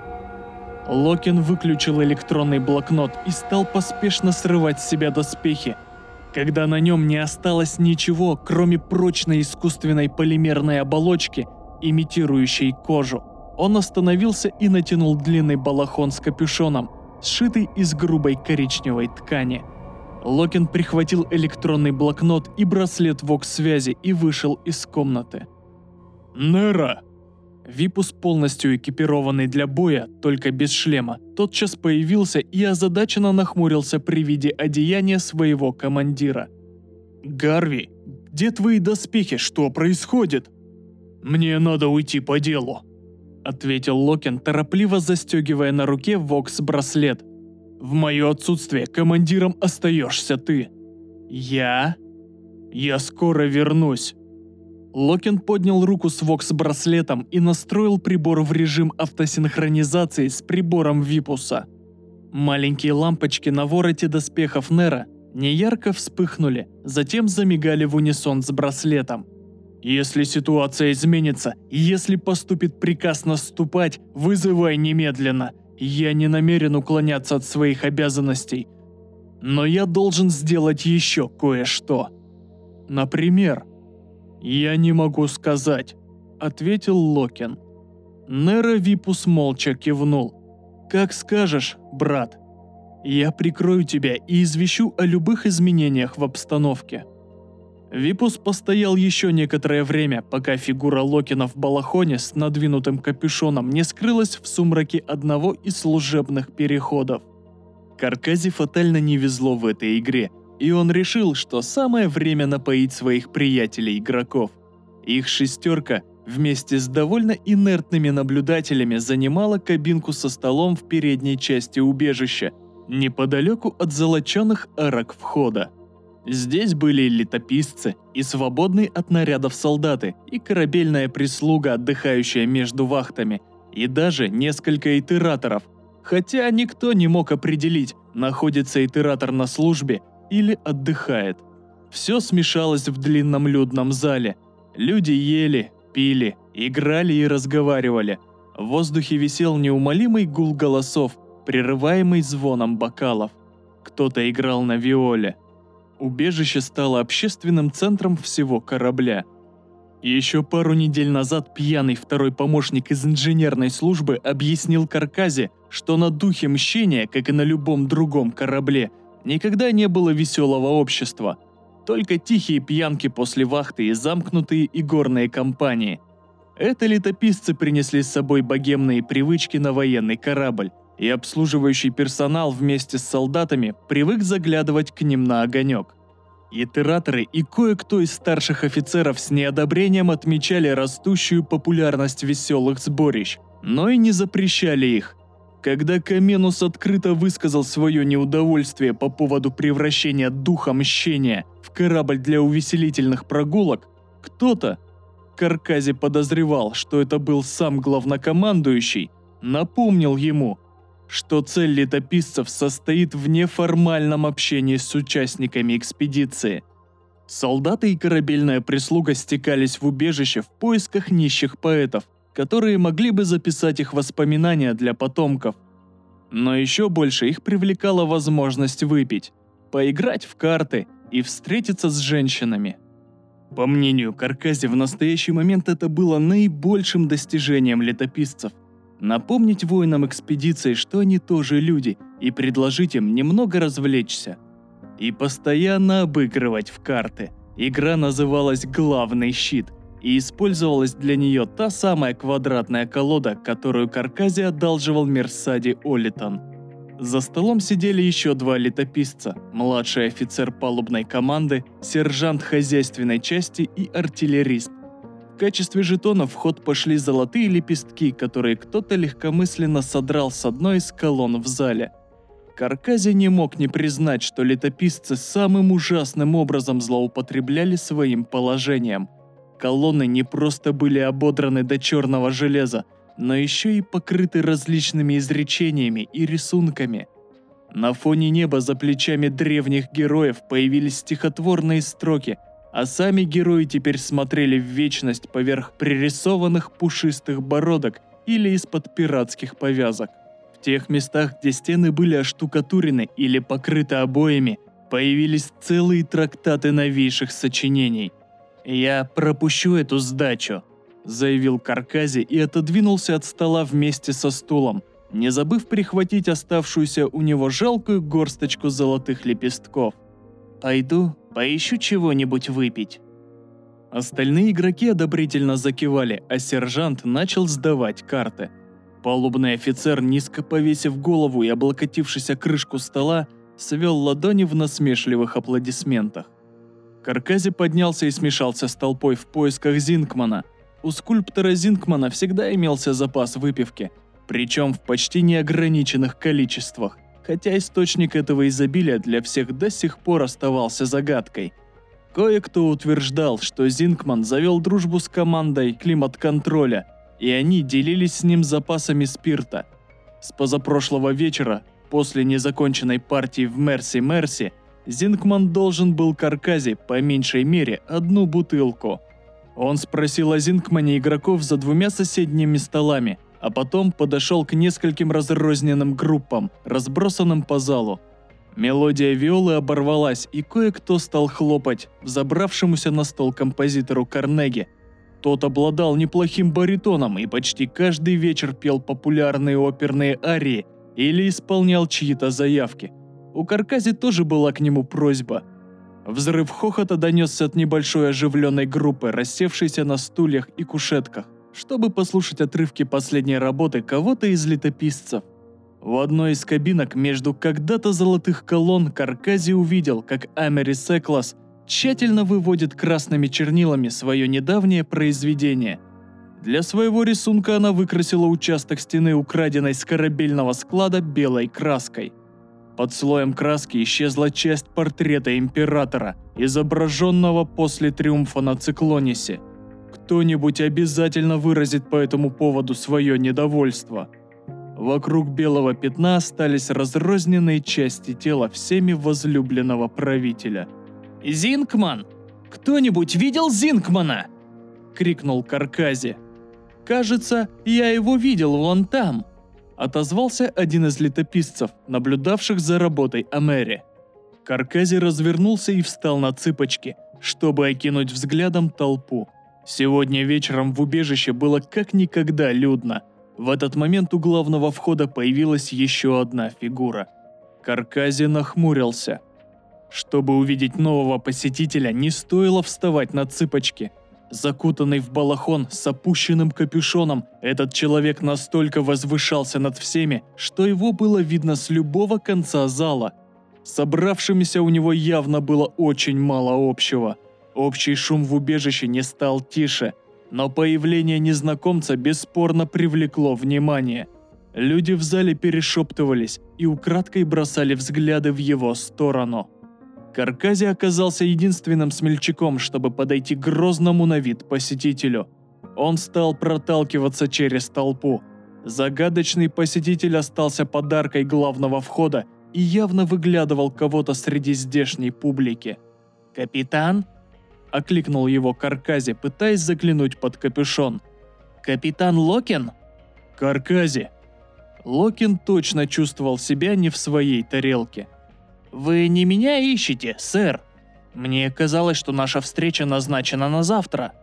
Локин выключил электронный блокнот и стал поспешно срывать с себя доспехи, когда на нем не осталось ничего, кроме прочной искусственной полимерной оболочки, имитирующей кожу. Он остановился и натянул длинный балахон с капюшоном, сшитый из грубой коричневой ткани. Локин прихватил электронный блокнот и браслет вокс-связи и вышел из комнаты. «Нера!» Випус, полностью экипированный для боя, только без шлема, тотчас появился и озадаченно нахмурился при виде одеяния своего командира. «Гарви, где твои доспехи? Что происходит?» «Мне надо уйти по делу», — ответил Локин, торопливо застегивая на руке вокс-браслет. «В мое отсутствие командиром остаешься ты». «Я?» «Я скоро вернусь». Локин поднял руку с вокс-браслетом и настроил прибор в режим автосинхронизации с прибором Випуса. Маленькие лампочки на вороте доспехов Нера неярко вспыхнули, затем замигали в унисон с браслетом. «Если ситуация изменится, если поступит приказ наступать, вызывай немедленно. Я не намерен уклоняться от своих обязанностей. Но я должен сделать еще кое-что. Например...» «Я не могу сказать», — ответил Локин. Нера Випус молча кивнул. «Как скажешь, брат». Я прикрою тебя и извещу о любых изменениях в обстановке». Випус постоял еще некоторое время, пока фигура Локина в балахоне с надвинутым капюшоном не скрылась в сумраке одного из служебных переходов. Каркази фатально не везло в этой игре, и он решил, что самое время напоить своих приятелей-игроков. Их шестерка вместе с довольно инертными наблюдателями занимала кабинку со столом в передней части убежища, неподалеку от золоченых арок входа. Здесь были летописцы и свободные от нарядов солдаты, и корабельная прислуга, отдыхающая между вахтами, и даже несколько итераторов, хотя никто не мог определить, находится итератор на службе или отдыхает. Все смешалось в длинном людном зале. Люди ели, пили, играли и разговаривали. В воздухе висел неумолимый гул голосов, прерываемый звоном бокалов. Кто-то играл на виоле. Убежище стало общественным центром всего корабля. Еще пару недель назад пьяный второй помощник из инженерной службы объяснил Каркази, что на Духе Мщения, как и на любом другом корабле, никогда не было веселого общества. Только тихие пьянки после вахты и замкнутые игорные компании. Это летописцы принесли с собой богемные привычки на военный корабль, и обслуживающий персонал вместе с солдатами привык заглядывать к ним на огонек. Итераторы и кое-кто из старших офицеров с неодобрением отмечали растущую популярность веселых сборищ, но и не запрещали их. Когда Каменус открыто высказал свое неудовольствие по поводу превращения Духа Мщения в корабль для увеселительных прогулок, кто-то, Каркази подозревал, что это был сам главнокомандующий, напомнил ему, что цель летописцев состоит в неформальном общении с участниками экспедиции. Солдаты и корабельная прислуга стекались в убежище в поисках нищих поэтов, которые могли бы записать их воспоминания для потомков. Но еще больше их привлекала возможность выпить, поиграть в карты и встретиться с женщинами. По мнению Каркази, в настоящий момент это было наибольшим достижением летописцев. Напомнить воинам экспедиции, что они тоже люди, и предложить им немного развлечься. И постоянно обыгрывать в карты. Игра называлась «Главный щит», и использовалась для нее та самая квадратная колода, которую Каркази одалживал Мерсади Олитон. За столом сидели еще два летописца, младший офицер палубной команды, сержант хозяйственной части и артиллерист. В качестве жетонов в ход пошли золотые лепестки, которые кто-то легкомысленно содрал с одной из колонн в зале. Каркази не мог не признать, что летописцы самым ужасным образом злоупотребляли своим положением. Колонны не просто были ободраны до черного железа, но еще и покрыты различными изречениями и рисунками. На фоне неба за плечами древних героев появились стихотворные строки, а сами герои теперь смотрели в вечность поверх пририсованных пушистых бородок или из-под пиратских повязок. В тех местах, где стены были оштукатурены или покрыты обоями, появились целые трактаты новейших сочинений. «Я пропущу эту сдачу», — заявил Каркази и отодвинулся от стола вместе со стулом, не забыв прихватить оставшуюся у него жалкую горсточку золотых лепестков. «Пойду поищу чего-нибудь выпить». Остальные игроки одобрительно закивали, а сержант начал сдавать карты. Палубный офицер, низко повесив голову и облокотившись о крышку стола, свел ладони в насмешливых аплодисментах. Каркази поднялся и смешался с толпой в поисках Зинкмана. У скульптора Зинкмана всегда имелся запас выпивки, причем в почти неограниченных количествах, хотя источник этого изобилия для всех до сих пор оставался загадкой. Кое-кто утверждал, что Зинкман завел дружбу с командой климат-контроля, и они делились с ним запасами спирта. С позапрошлого вечера, после незаконченной партии в Мерси-Мерси, Зинкман должен был Каркази по меньшей мере 1 бутылку. Он спросил о Зинкмане игроков за 2 соседними столами, а потом подошел к нескольким разрозненным группам, разбросанным по залу. Мелодия виолы оборвалась, и кое-кто стал хлопать взобравшемуся на стол композитору Карнеги. Тот обладал неплохим баритоном и почти каждый вечер пел популярные оперные арии, или исполнял чьи-то заявки. У Каркази тоже была к нему просьба. Взрыв хохота донесся от небольшой оживленной группы, рассевшейся на стульях и кушетках, чтобы послушать отрывки последней работы кого-то из летописцев. В одной из кабинок между когда-то золотых колонн Каркази увидел, как Америс Эклас тщательно выводит красными чернилами свое недавнее произведение. Для своего рисунка она выкрасила участок стены, украденной с корабельного склада, белой краской. Под слоем краски исчезла часть портрета императора, изображенного после триумфа на Циклонисе. Кто-нибудь обязательно выразит по этому поводу свое недовольство. Вокруг белого пятна остались разрозненные части тела всеми возлюбленного правителя. «Зинкман! Кто-нибудь видел Зинкмана?» — крикнул Каркази. «Кажется, я его видел вон там», — отозвался один из летописцев, наблюдавших за работой Амери. Каркази развернулся и встал на цыпочки, чтобы окинуть взглядом толпу. Сегодня вечером в убежище было как никогда людно. В этот момент у главного входа появилась еще одна фигура. Каркази нахмурился. Чтобы увидеть нового посетителя, не стоило вставать на цыпочки. Закутанный в балахон с опущенным капюшоном, этот человек настолько возвышался над всеми, что его было видно с любого конца зала. Собравшимися у него явно было очень мало общего. Общий шум в убежище не стал тише, но появление незнакомца бесспорно привлекло внимание. Люди в зале перешептывались и украдкой бросали взгляды в его сторону. Каркази оказался единственным смельчаком, чтобы подойти к грозному на вид посетителю. Он стал проталкиваться через толпу. Загадочный посетитель остался подаркой главного входа и явно выглядывал кого-то среди здешней публики. «Капитан?» – окликнул его Каркази, пытаясь заглянуть под капюшон. «Капитан Локин?» «Каркази». Локин точно чувствовал себя не в своей тарелке. «Вы не меня ищете, сэр? Мне казалось, что наша встреча назначена на завтра».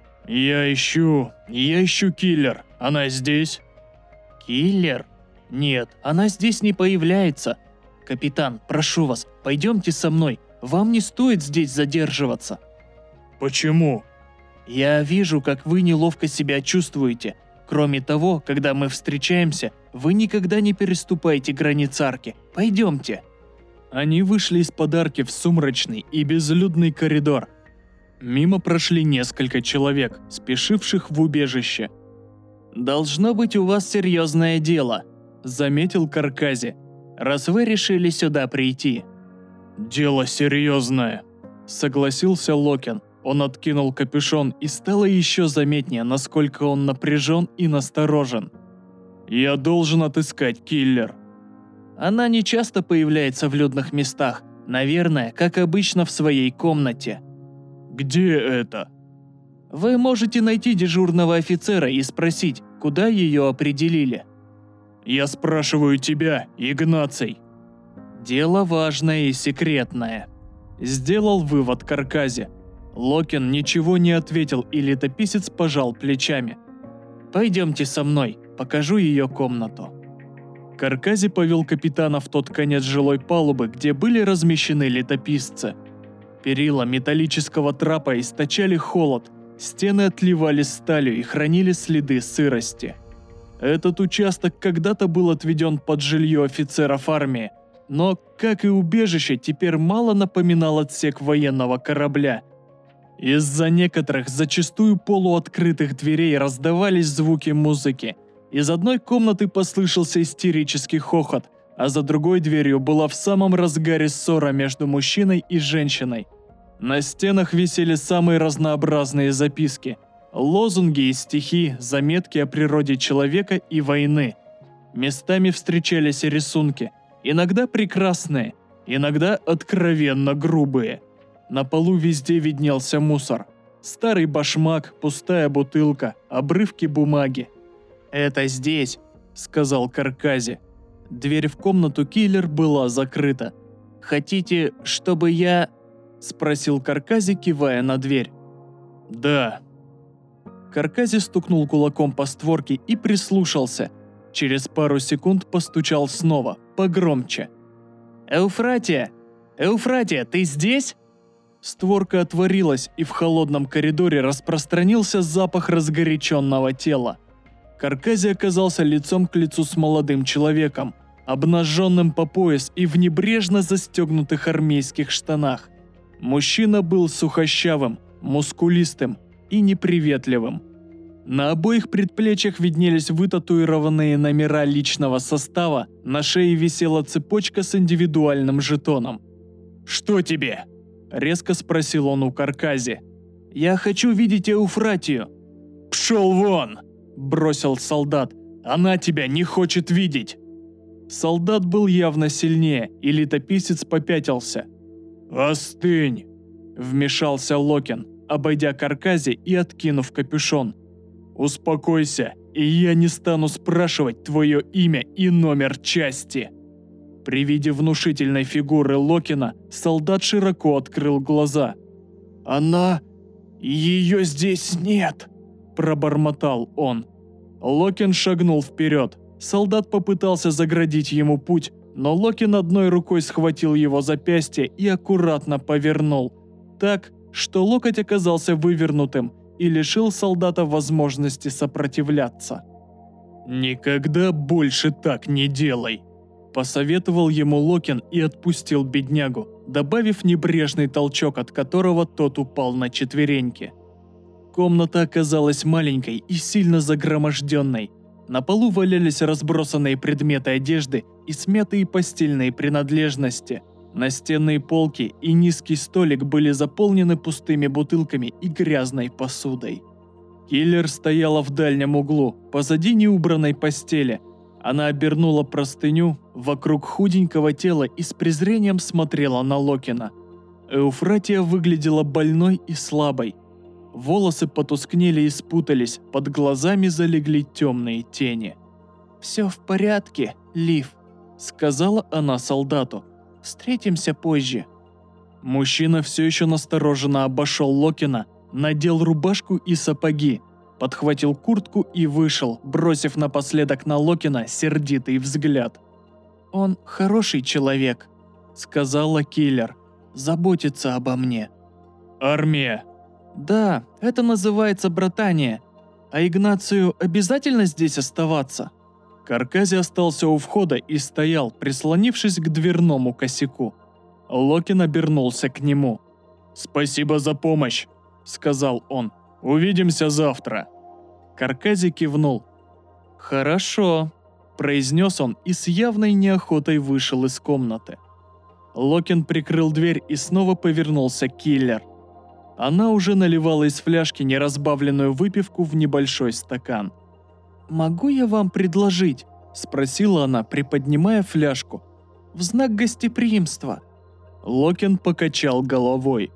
Я ищу Киллер. Она здесь?» «Киллер? Нет, она здесь не появляется. Капитан, прошу вас, пойдемте со мной. Вам не стоит здесь задерживаться». «Почему?» «Я вижу, как вы неловко себя чувствуете. Кроме того, когда мы встречаемся, вы никогда не переступаете границ арки. Пойдемте». Они вышли из подарки в сумрачный и безлюдный коридор. Мимо прошли несколько человек, спешивших в убежище. «Должно быть у вас серьезное дело», — заметил Каркази, «раз вы решили сюда прийти». «Дело серьезное», — согласился Локин. Он откинул капюшон, и стало еще заметнее, насколько он напряжен и насторожен. «Я должен отыскать Киллер». «Она не часто появляется в людных местах, наверное, как обычно в своей комнате». «Где это?» «Вы можете найти дежурного офицера и спросить, куда ее определили». «Я спрашиваю тебя, Игнаций». «Дело важное и секретное», — сделал вывод Каркази. Локин ничего не ответил, и летописец пожал плечами. «Пойдемте со мной, покажу ее комнату». Каркази повел капитана в тот конец жилой палубы, где были размещены летописцы. Перила металлического трапа источали холод, стены отливали сталью и хранили следы сырости. Этот участок когда-то был отведен под жилье офицеров армии, но, как и убежище, теперь мало напоминал отсек военного корабля. Из-за некоторых, зачастую полуоткрытых дверей раздавались звуки музыки. Из одной комнаты послышался истерический хохот, а за другой дверью была в самом разгаре ссора между мужчиной и женщиной. На стенах висели самые разнообразные записки, лозунги и стихи, заметки о природе человека и войны. Местами встречались рисунки, иногда прекрасные, иногда откровенно грубые. На полу везде виднелся мусор. Старый башмак, пустая бутылка, обрывки бумаги. «Это здесь», — сказал Каркази. Дверь в комнату Киллер была закрыта. «Хотите, чтобы я...» — спросил Каркази, кивая на дверь. «Да». Каркази стукнул кулаком по створке и прислушался. Через пару секунд постучал снова, погромче. «Эуфратия! Эуфратия, ты здесь?» Створка отворилась, и в холодном коридоре распространился запах разгоряченного тела. Каркази оказался лицом к лицу с молодым человеком, обнаженным по пояс и в небрежно застегнутых армейских штанах. Мужчина был сухощавым, мускулистым и неприветливым. На обоих предплечьях виднелись вытатуированные номера личного состава, на шее висела цепочка с индивидуальным жетоном. «Что тебе?» – резко спросил он у Каркази. «Я хочу видеть Эуфратию». «Пшел вон!» – бросил солдат. «Она тебя не хочет видеть!» Солдат был явно сильнее, и летописец попятился. «Остынь!» – вмешался Локин, обойдя Каркази и откинув капюшон. «Успокойся, и я не стану спрашивать твое имя и номер части». При виде внушительной фигуры Локина солдат широко открыл глаза. «Она... ее здесь нет!» – пробормотал он. Локин шагнул вперед. Солдат попытался заградить ему путь, но Локин одной рукой схватил его запястье и аккуратно повернул, так, что локоть оказался вывернутым и лишил солдата возможности сопротивляться. «Никогда больше так не делай», – посоветовал ему Локин и отпустил беднягу, добавив небрежный толчок, от которого тот упал на четвереньки. Комната оказалась маленькой и сильно загроможденной. На полу валялись разбросанные предметы одежды и смятые постельные принадлежности. Настенные полки и низкий столик были заполнены пустыми бутылками и грязной посудой. Киллер стояла в дальнем углу, позади неубранной постели. Она обернула простыню вокруг худенького тела и с презрением смотрела на Локина. Эуфратия выглядела больной и слабой. Волосы потускнели и спутались, под глазами залегли темные тени. «Все в порядке, Лив», — сказала она солдату. «Встретимся позже». Мужчина все еще настороженно обошел Локина, надел рубашку и сапоги, подхватил куртку и вышел, бросив напоследок на Локина сердитый взгляд. «Он хороший человек», — сказала Киллер. «Заботится обо мне». «Армия». «Да, это называется братание. А Игнацию обязательно здесь оставаться?» Каркази остался у входа и стоял, прислонившись к дверному косяку. Локин обернулся к нему. «Спасибо за помощь», — сказал он. «Увидимся завтра». Каркази кивнул. «Хорошо», — произнес он и с явной неохотой вышел из комнаты. Локин прикрыл дверь и снова повернулся к Киллер. Она уже наливала из фляжки неразбавленную выпивку в небольшой стакан. «Могу я вам предложить?» – спросила она, приподнимая фляжку. «В знак гостеприимства». Локин покачал головой.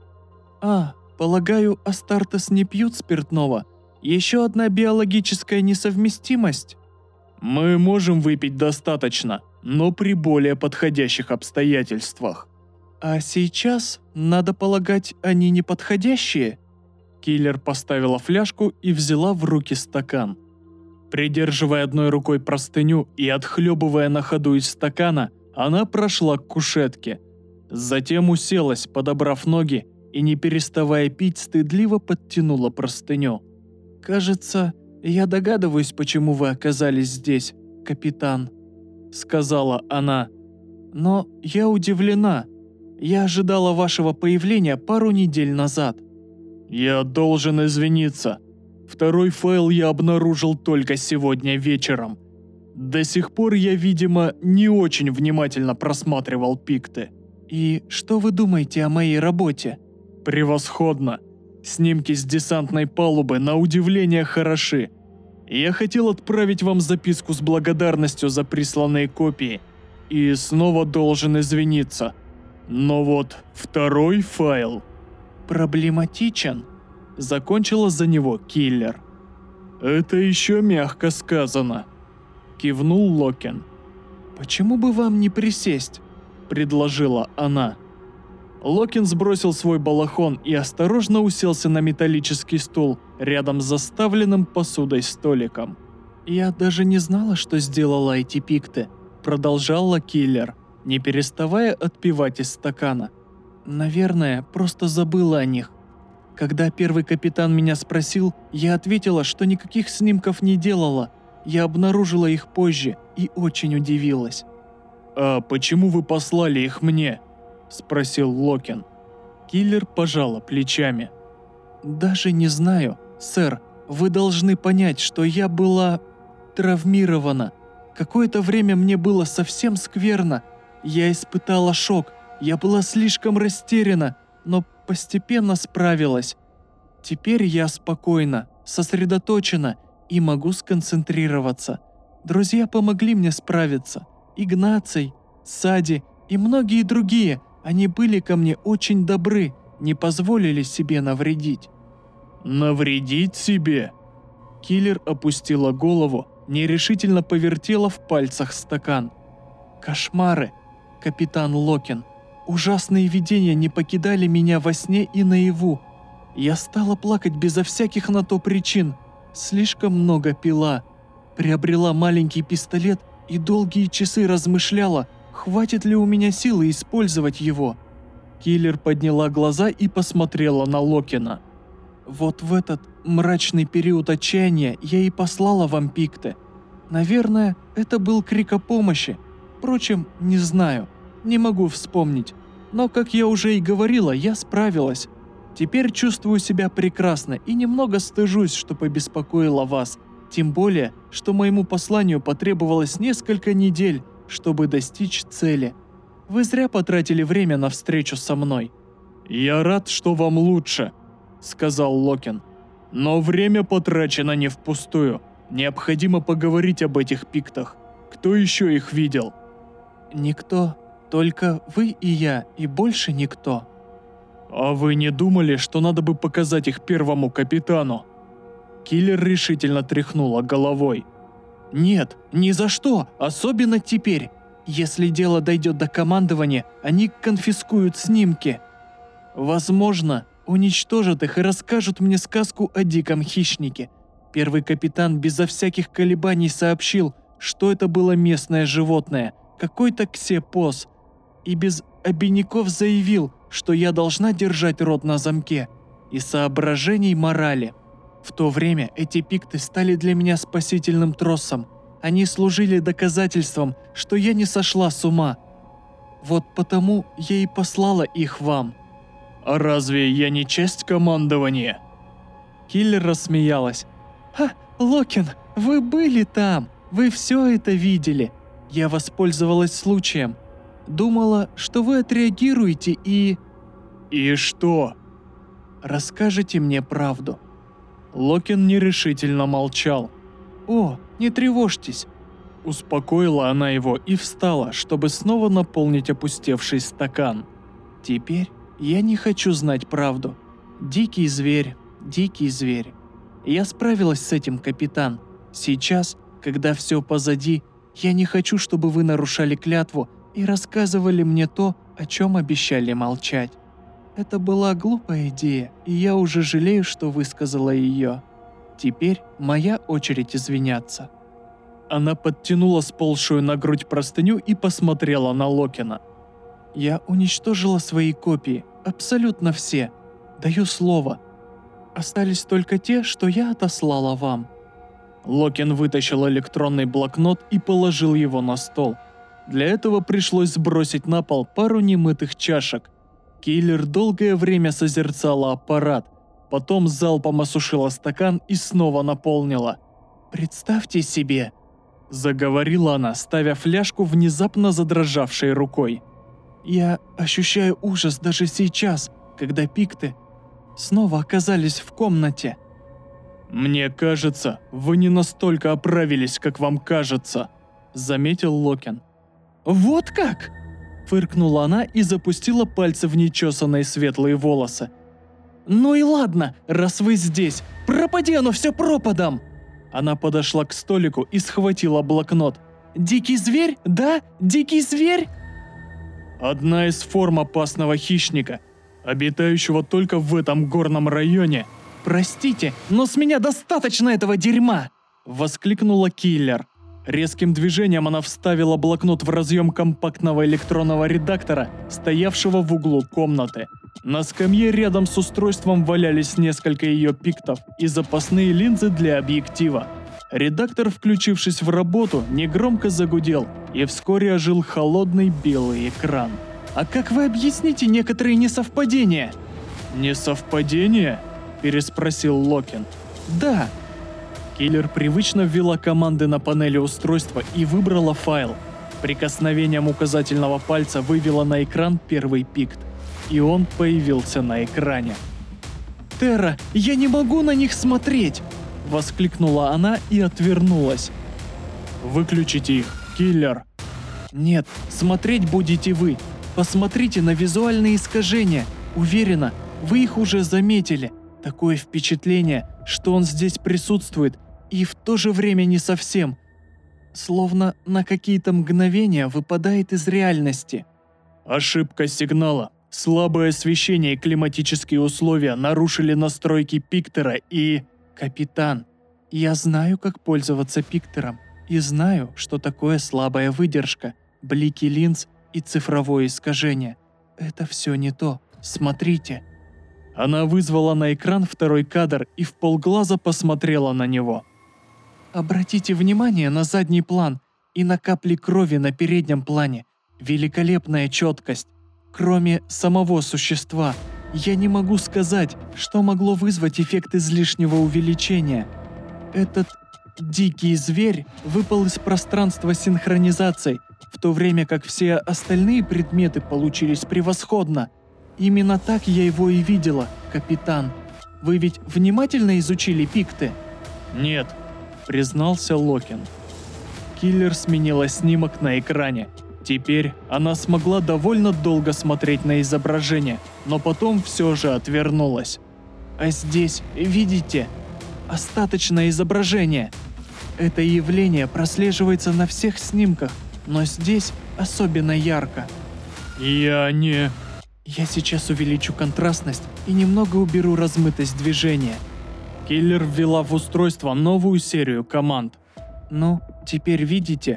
Полагаю, Астартес не пьют спиртного? Еще одна биологическая несовместимость?» «Мы можем выпить достаточно, но при более подходящих обстоятельствах». «А сейчас, надо полагать, они неподходящие?» Киллер поставила фляжку и взяла в руки стакан. Придерживая одной рукой простыню и отхлебывая на ходу из стакана, она прошла к кушетке. Затем уселась, подобрав ноги, и, не переставая пить, стыдливо подтянула простыню. «Кажется, я догадываюсь, почему вы оказались здесь, капитан», — сказала она. «Но я удивлена. Я ожидала вашего появления пару недель назад». «Я должен извиниться. Второй файл я обнаружил только сегодня вечером. До сих пор я, видимо, не очень внимательно просматривал пикты». «И что вы думаете о моей работе?» «Превосходно. Снимки с десантной палубы на удивление хороши. Я хотел отправить вам записку с благодарностью за присланные копии. И снова должен извиниться. Но вот второй файл...» «Проблематичен», — закончила за него Киллер. «Это еще мягко сказано», — кивнул Локин. «Почему бы вам не присесть?» — предложила она. Локин сбросил свой балахон и осторожно уселся на металлический стул рядом с заставленным посудой столиком. «Я даже не знала, что сделала эти пикты», — продолжала киллер, не переставая отпивать из стакана. «Наверное, просто забыла о них. Когда первый капитан меня спросил, я ответила, что никаких снимков не делала. Я обнаружила их позже и очень удивилась». «А почему вы послали их мне?» – спросил Локин. Киллер пожала плечами. «Даже не знаю, сэр. Вы должны понять, что я была травмирована. Какое-то время мне было совсем скверно. Я испытала шок. Я была слишком растеряна, но постепенно справилась. Теперь я спокойна, сосредоточена и могу сконцентрироваться. Друзья помогли мне справиться. Игнаций, Сади и многие другие. Они были ко мне очень добры, не позволили себе навредить». «Навредить себе?» Киллер опустила голову, нерешительно повертела в пальцах стакан. «Кошмары, капитан Локин. Ужасные видения не покидали меня во сне и наяву. Я стала плакать безо всяких на то причин. Слишком много пила. Приобрела маленький пистолет и долгие часы размышляла, хватит ли у меня силы использовать его». Киллер подняла глаза и посмотрела на Локина. «Вот в этот мрачный период отчаяния я и послала вам пикты. Наверное, это был крик о помощи. Впрочем, не знаю, не могу вспомнить. Но, как я уже и говорила, я справилась. Теперь чувствую себя прекрасно и немного стыжусь, что побеспокоила вас. Тем более, что моему посланию потребовалось несколько недель, чтобы достичь цели. Вы зря потратили время на встречу со мной». «Я рад, что вам лучше», — сказал Локин. «Но время потрачено не впустую. Необходимо поговорить об этих пиктах. Кто еще их видел?» «Никто. Только вы и я, и больше никто». «А вы не думали, что надо бы показать их первому капитану?» Киллер решительно тряхнула головой. «Нет, ни за что, особенно теперь. Если дело дойдет до командования, они конфискуют снимки. Возможно, уничтожат их и расскажут мне сказку о диком хищнике. Первый капитан безо всяких колебаний сообщил, что это было местное животное, какой-то ксепос, и без обиняков заявил, что я должна держать рот на замке, из соображений морали. В то время эти пикты стали для меня спасительным тросом. Они служили доказательством, что я не сошла с ума. Вот потому я и послала их вам». «А разве я не часть командования?» Киллер рассмеялась. «Ха, Локин, вы были там, вы все это видели. Я воспользовалась случаем. Думала, что вы отреагируете и...» «И что?» «Расскажите мне правду». Локин нерешительно молчал. «О, не тревожьтесь». Успокоила она его и встала, чтобы снова наполнить опустевший стакан. «Теперь я не хочу знать правду. Дикий зверь, дикий зверь. Я справилась с этим, капитан. Сейчас, когда все позади, я не хочу, чтобы вы нарушали клятву и рассказывали мне то, о чем обещали молчать. Это была глупая идея, и я уже жалею, что высказала ее. Теперь моя очередь извиняться». Она подтянула сползшую на грудь простыню и посмотрела на Локина. «Я уничтожила свои копии, абсолютно все. Даю слово. Остались только те, что я отослала вам». Локин вытащил электронный блокнот и положил его на стол. Для этого пришлось сбросить на пол пару немытых чашек. Киллер долгое время созерцала аппарат, потом залпом осушила стакан и снова наполнила. «Представьте себе», – заговорила она, ставя фляжку внезапно задрожавшей рукой. «Я ощущаю ужас даже сейчас, когда пикты снова оказались в комнате». «Мне кажется, вы не настолько оправились, как вам кажется», – заметил Локин. «Вот как?» – фыркнула она и запустила пальцы в нечесанные светлые волосы. «Ну и ладно, раз вы здесь, пропади оно все пропадом!» Она подошла к столику и схватила блокнот. «Дикий зверь? Да? Дикий зверь?» «Одна из форм опасного хищника, обитающего только в этом горном районе». «Простите, но с меня достаточно этого дерьма!» – воскликнула Киллер. Резким движением она вставила блокнот в разъем компактного электронного редактора, стоявшего в углу комнаты. На скамье рядом с устройством валялись несколько ее пиктов и запасные линзы для объектива. Редактор, включившись в работу, негромко загудел, и вскоре ожил холодный белый экран. «А как вы объясните некоторые несовпадения?» «Несовпадения?» – переспросил Локин. «Да». Киллер привычно ввела команды на панели устройства и выбрала файл. Прикосновением указательного пальца вывела на экран первый пикт, и он появился на экране. «Терра, я не могу на них смотреть!» – воскликнула она и отвернулась. «Выключите их, Киллер!» «Нет, смотреть будете вы. Посмотрите на визуальные искажения. Уверена, вы их уже заметили. Такое впечатление, что он здесь присутствует, и в то же время не совсем. Словно на какие-то мгновения выпадает из реальности». «Ошибка сигнала. Слабое освещение и климатические условия нарушили настройки пиктера и...» «Капитан, я знаю, как пользоваться пиктером, и знаю, что такое слабая выдержка, блики линз и цифровое искажение. Это все не то. Смотрите». Она вызвала на экран второй кадр и вполглаза посмотрела на него. «Обратите внимание на задний план и на капли крови на переднем плане. Великолепная четкость. Кроме самого существа, я не могу сказать, что могло вызвать эффект излишнего увеличения. Этот дикий зверь выпал из пространства синхронизации, в то время как все остальные предметы получились превосходно. Именно так я его и видела, капитан. Вы ведь внимательно изучили пикты?» «Нет», — признался Локин. Киллер сменила снимок на экране. Теперь она смогла довольно долго смотреть на изображение, но потом все же отвернулась. «А здесь, видите, остаточное изображение. Это явление прослеживается на всех снимках, но здесь особенно ярко». Я сейчас увеличу контрастность и немного уберу размытость движения». Киллер ввела в устройство новую серию команд. «Ну, теперь видите?»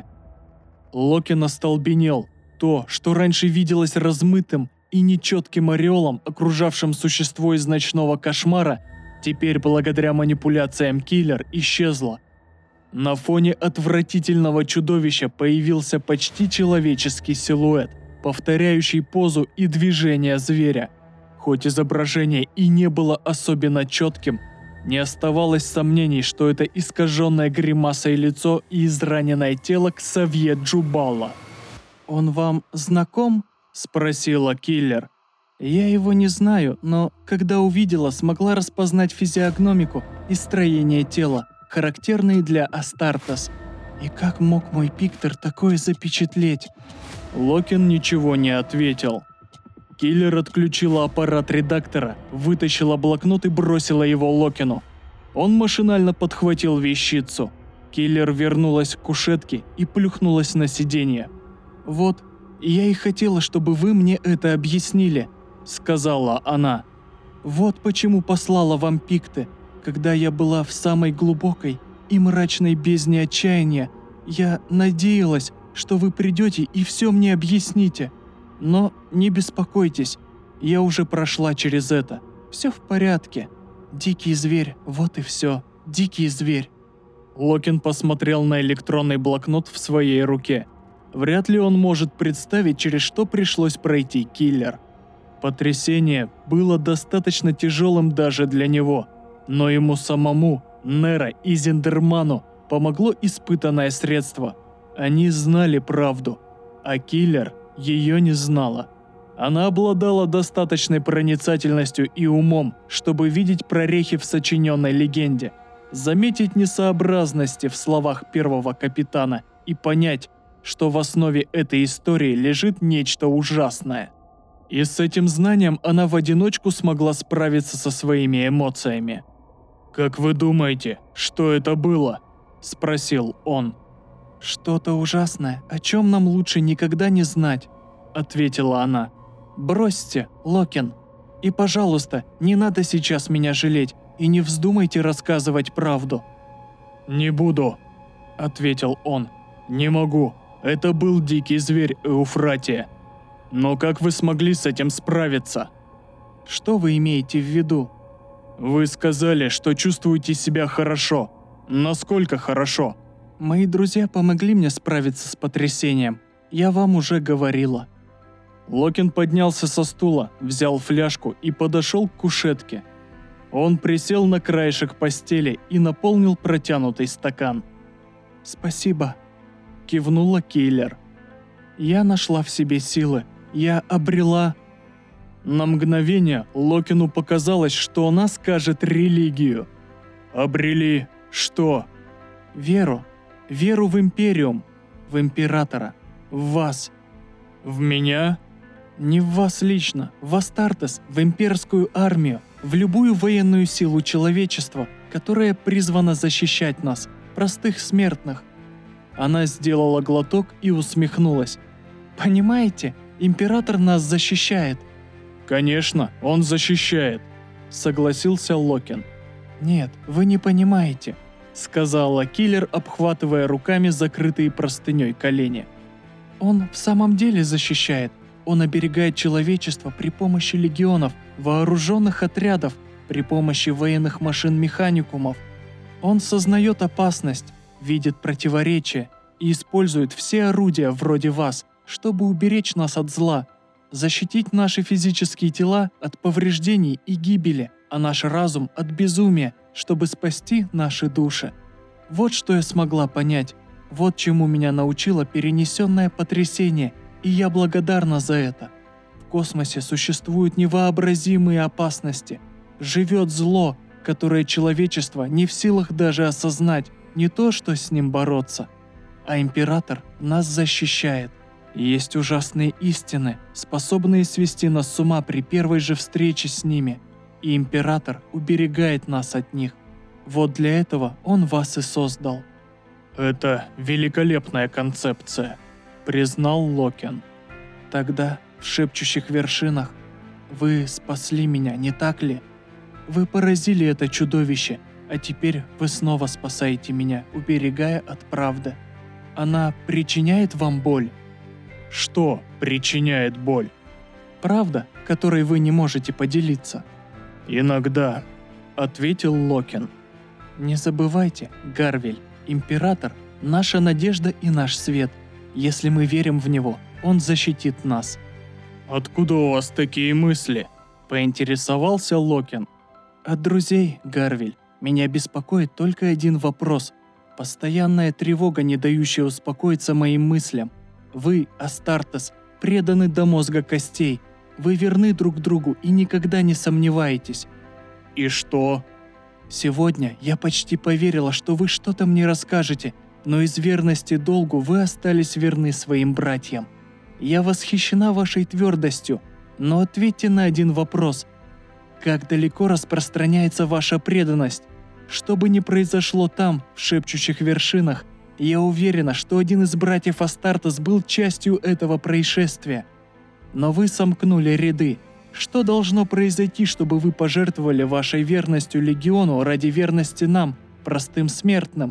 Локин остолбенел. То, что раньше виделось размытым и нечетким ореолом, окружавшим существо из ночного кошмара, теперь благодаря манипуляциям Киллер исчезло. На фоне отвратительного чудовища появился почти человеческий силуэт, повторяющий позу и движения зверя. Хоть изображение и не было особенно четким, не оставалось сомнений, что это искаженное гримасой лицо и израненное тело Ксавье Джубала. «Он вам знаком?» – спросила Киллер. «Я его не знаю, но когда увидела, смогла распознать физиогномику и строение тела, характерные для Астартес. И как мог мой пиктер такое запечатлеть?» Локин ничего не ответил. Киллер отключила аппарат редактора, вытащила блокнот и бросила его Локину. Он машинально подхватил вещицу. Киллер вернулась к кушетке и плюхнулась на сиденье. «Вот, я и хотела, чтобы вы мне это объяснили», — сказала она. «Вот почему послала вам пикты. Когда я была в самой глубокой и мрачной бездне отчаяния, я надеялась, что вы придете и все мне объясните. Но не беспокойтесь, я уже прошла через это. Все в порядке. Дикий зверь, вот и все. Дикий зверь». Локин посмотрел на электронный блокнот в своей руке. Вряд ли он может представить, через что пришлось пройти Киллер. Потрясение было достаточно тяжелым даже для него, но ему самому, Нера и Зиндерману помогло испытанное средство. Они знали правду, а Киллер ее не знала. Она обладала достаточной проницательностью и умом, чтобы видеть прорехи в сочиненной легенде, заметить несообразности в словах первого капитана и понять, что в основе этой истории лежит нечто ужасное. И с этим знанием она в одиночку смогла справиться со своими эмоциями. «Как вы думаете, что это было?» – спросил он. «Что-то ужасное, о чем нам лучше никогда не знать», – ответила она. «Бросьте, Локин. И, пожалуйста, не надо сейчас меня жалеть и не вздумайте рассказывать правду». «Не буду», — ответил он. «Не могу. Это был дикий зверь Эуфратия. Но как вы смогли с этим справиться?» «Что вы имеете в виду?» «Вы сказали, что чувствуете себя хорошо. Насколько хорошо?» «Мои друзья помогли мне справиться с потрясением. Я вам уже говорила». Локин поднялся со стула, взял фляжку и подошел к кушетке. Он присел на краешек постели и наполнил протянутый стакан. «Спасибо», — кивнула Киллер. «Я нашла в себе силы. Я обрела...» На мгновение Локину показалось, что она скажет религию. «Обрели что?» «Веру. Веру в Империум. В Императора. В вас». «В меня?» «Не в вас лично. В Астартес, в имперскую армию, в любую военную силу человечества, которая призвана защищать нас, простых смертных». Она сделала глоток и усмехнулась. «Понимаете, Император нас защищает». «Конечно, он защищает», — согласился Локин. «Нет, вы не понимаете», — сказала Киллер, обхватывая руками закрытые простыней колени. «Он в самом деле защищает. Он оберегает человечество при помощи легионов, вооруженных отрядов, при помощи военных машин-механикумов. Он сознает опасность, видит противоречия и использует все орудия вроде вас, чтобы уберечь нас от зла, защитить наши физические тела от повреждений и гибели, а наш разум от безумия, чтобы спасти наши души. Вот что я смогла понять, вот чему меня научило перенесенное потрясение, и я благодарна за это. В космосе существуют невообразимые опасности. Живет зло, которое человечество не в силах даже осознать, не то что с ним бороться. А Император нас защищает. Есть ужасные истины, способные свести нас с ума при первой же встрече с ними, и Император уберегает нас от них. Вот для этого он вас и создал». «Это великолепная концепция», — признал Локин. «Тогда, в шепчущих вершинах, вы спасли меня, не так ли? Вы поразили это чудовище, а теперь вы снова спасаете меня, уберегая от правды. Она причиняет вам боль?» «Что причиняет боль?» «Правда, которой вы не можете поделиться». «Иногда», — ответил Локин. «Не забывайте, Гарвель, Император — наша надежда и наш свет. Если мы верим в него, он защитит нас». «Откуда у вас такие мысли?» — поинтересовался Локин. «От друзей, Гарвель. Меня беспокоит только один вопрос. Постоянная тревога, не дающая успокоиться моим мыслям. Вы, Астартес, преданы до мозга костей. Вы верны друг другу и никогда не сомневаетесь». «И что?» «Сегодня я почти поверила, что вы что-то мне расскажете, но из верности долгу вы остались верны своим братьям. Я восхищена вашей твердостью, но ответьте на один вопрос. Как далеко распространяется ваша преданность? Что бы ни произошло там, в шепчущих вершинах, я уверена, что один из братьев Астартес был частью этого происшествия. Но вы сомкнули ряды. Что должно произойти, чтобы вы пожертвовали вашей верностью Легиону ради верности нам, простым смертным?»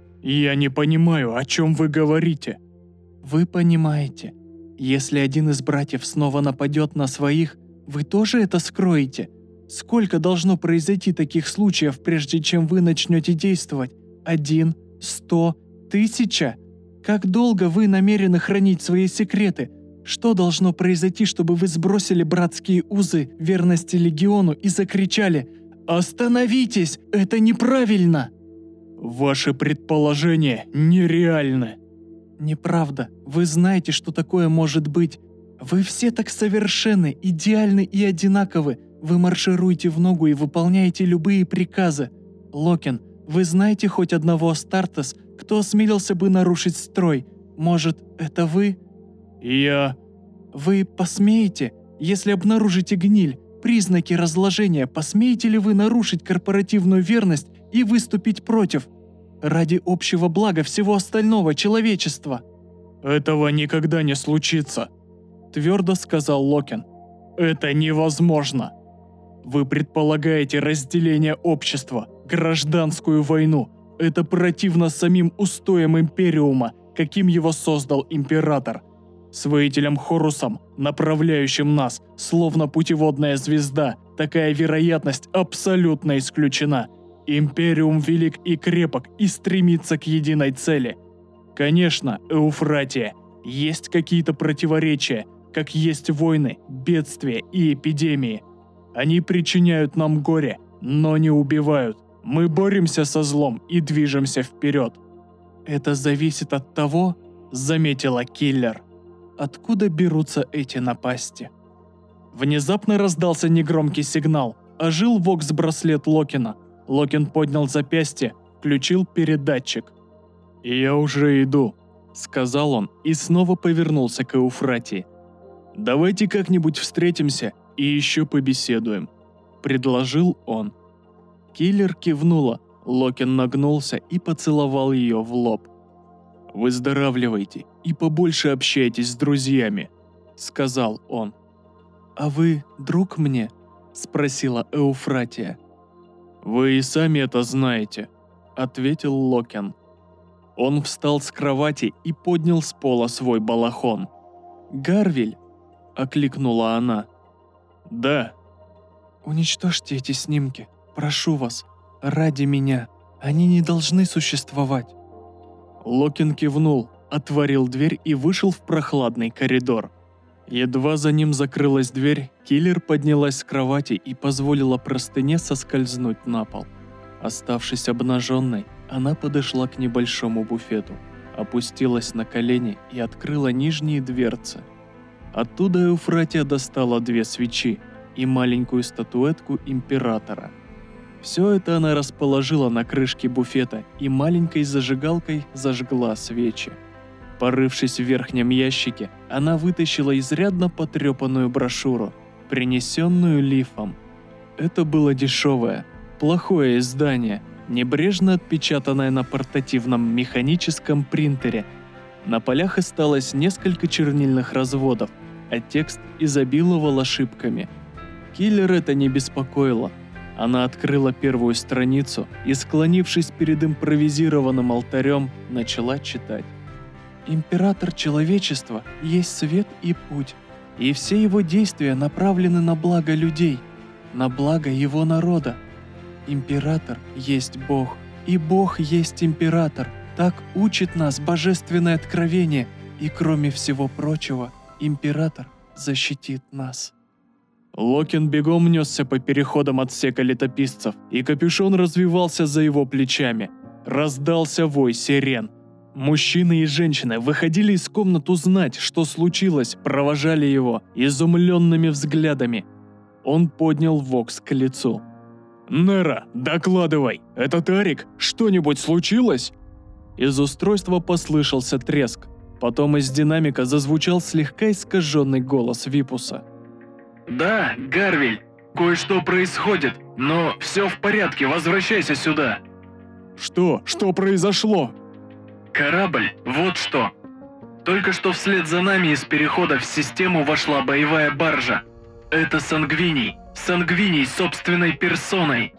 «Я не понимаю, о чем вы говорите». «Вы понимаете. Если один из братьев снова нападет на своих, вы тоже это скроете? Сколько должно произойти таких случаев, прежде чем вы начнете действовать? 1, 100, 1000? Как долго вы намерены хранить свои секреты? Что должно произойти, чтобы вы сбросили братские узы верности Легиону и закричали: «Остановитесь! Это неправильно!» «Ваши предположения нереальны». «Неправда. Вы знаете, что такое может быть. Вы все так совершенны, идеальны и одинаковы. Вы маршируете в ногу и выполняете любые приказы. Локин, вы знаете хоть одного Астартес, кто осмелился бы нарушить строй? Может, это вы?» «Я...» «Вы посмеете? Если обнаружите гниль, признаки разложения, посмеете ли вы нарушить корпоративную верность и выступить против? Ради общего блага всего остального человечества». «Этого никогда не случится», — твердо сказал Локин. «Это невозможно. Вы предполагаете разделение общества, гражданскую войну, Это противно самим устоям Империума, каким его создал Император. С воителем Хорусом, направляющим нас, словно путеводная звезда, такая вероятность абсолютно исключена. Империум велик и крепок и стремится к единой цели. Конечно, Эуфратия, есть какие-то противоречия, как есть войны, бедствия и эпидемии. Они причиняют нам горе, но не убивают. Мы боремся со злом и движемся вперед. Это зависит от того, заметила Киллер, откуда берутся эти напасти. Внезапно раздался негромкий сигнал. Ожил вокс-браслет Локина. Локин поднял запястье, включил передатчик. «Я уже иду», — сказал он и снова повернулся к Эуфратии. «Давайте как-нибудь встретимся и еще побеседуем», — предложил он. Киллер кивнула, Локин нагнулся и поцеловал ее в лоб. «Выздоравливайте и побольше общайтесь с друзьями», — сказал он. «А вы друг мне?» — спросила Эуфратия. «Вы и сами это знаете», — ответил Локин. Он встал с кровати и поднял с пола свой балахон. «Гарвиль!» — окликнула она. «Да». «Уничтожьте эти снимки, прошу вас, ради меня. Они не должны существовать». Локин кивнул, отворил дверь и вышел в прохладный коридор. Едва за ним закрылась дверь, Киллер поднялась с кровати и позволила простыне соскользнуть на пол. Оставшись обнаженной, она подошла к небольшому буфету, опустилась на колени и открыла нижние дверцы. Оттуда Эуфратия достала 2 свечи и маленькую статуэтку Императора. Все это она расположила на крышке буфета и маленькой зажигалкой зажгла свечи. Порывшись в верхнем ящике, она вытащила изрядно потрепанную брошюру, принесенную Лифом. Это было дешевое, плохое издание, небрежно отпечатанное на портативном механическом принтере. На полях осталось несколько чернильных разводов, а текст изобиловал ошибками. Киллер это не беспокоило. Она открыла первую страницу и, склонившись перед импровизированным алтарем, начала читать. «Император человечества есть свет и путь, и все его действия направлены на благо людей, на благо его народа. Император есть Бог, и Бог есть Император. Так учит нас божественное откровение, и кроме всего прочего, Император защитит нас». Локин бегом несся по переходам отсека летописцев, и капюшон развивался за его плечами. Раздался вой сирен. Мужчины и женщины выходили из комнат узнать, что случилось, провожали его изумленными взглядами. Он поднял вокс к лицу. «Нера, докладывай! Это Тарик? Что-нибудь случилось?» Из устройства послышался треск. Потом из динамика зазвучал слегка искаженный голос Випуса. «Да, Гарвиль, кое-что происходит, но все в порядке, возвращайся сюда». «Что? Что произошло?» «Корабль, вот что. Только что вслед за нами из перехода в систему вошла боевая баржа. Это Сангвиний. Сангвиний собственной персоной.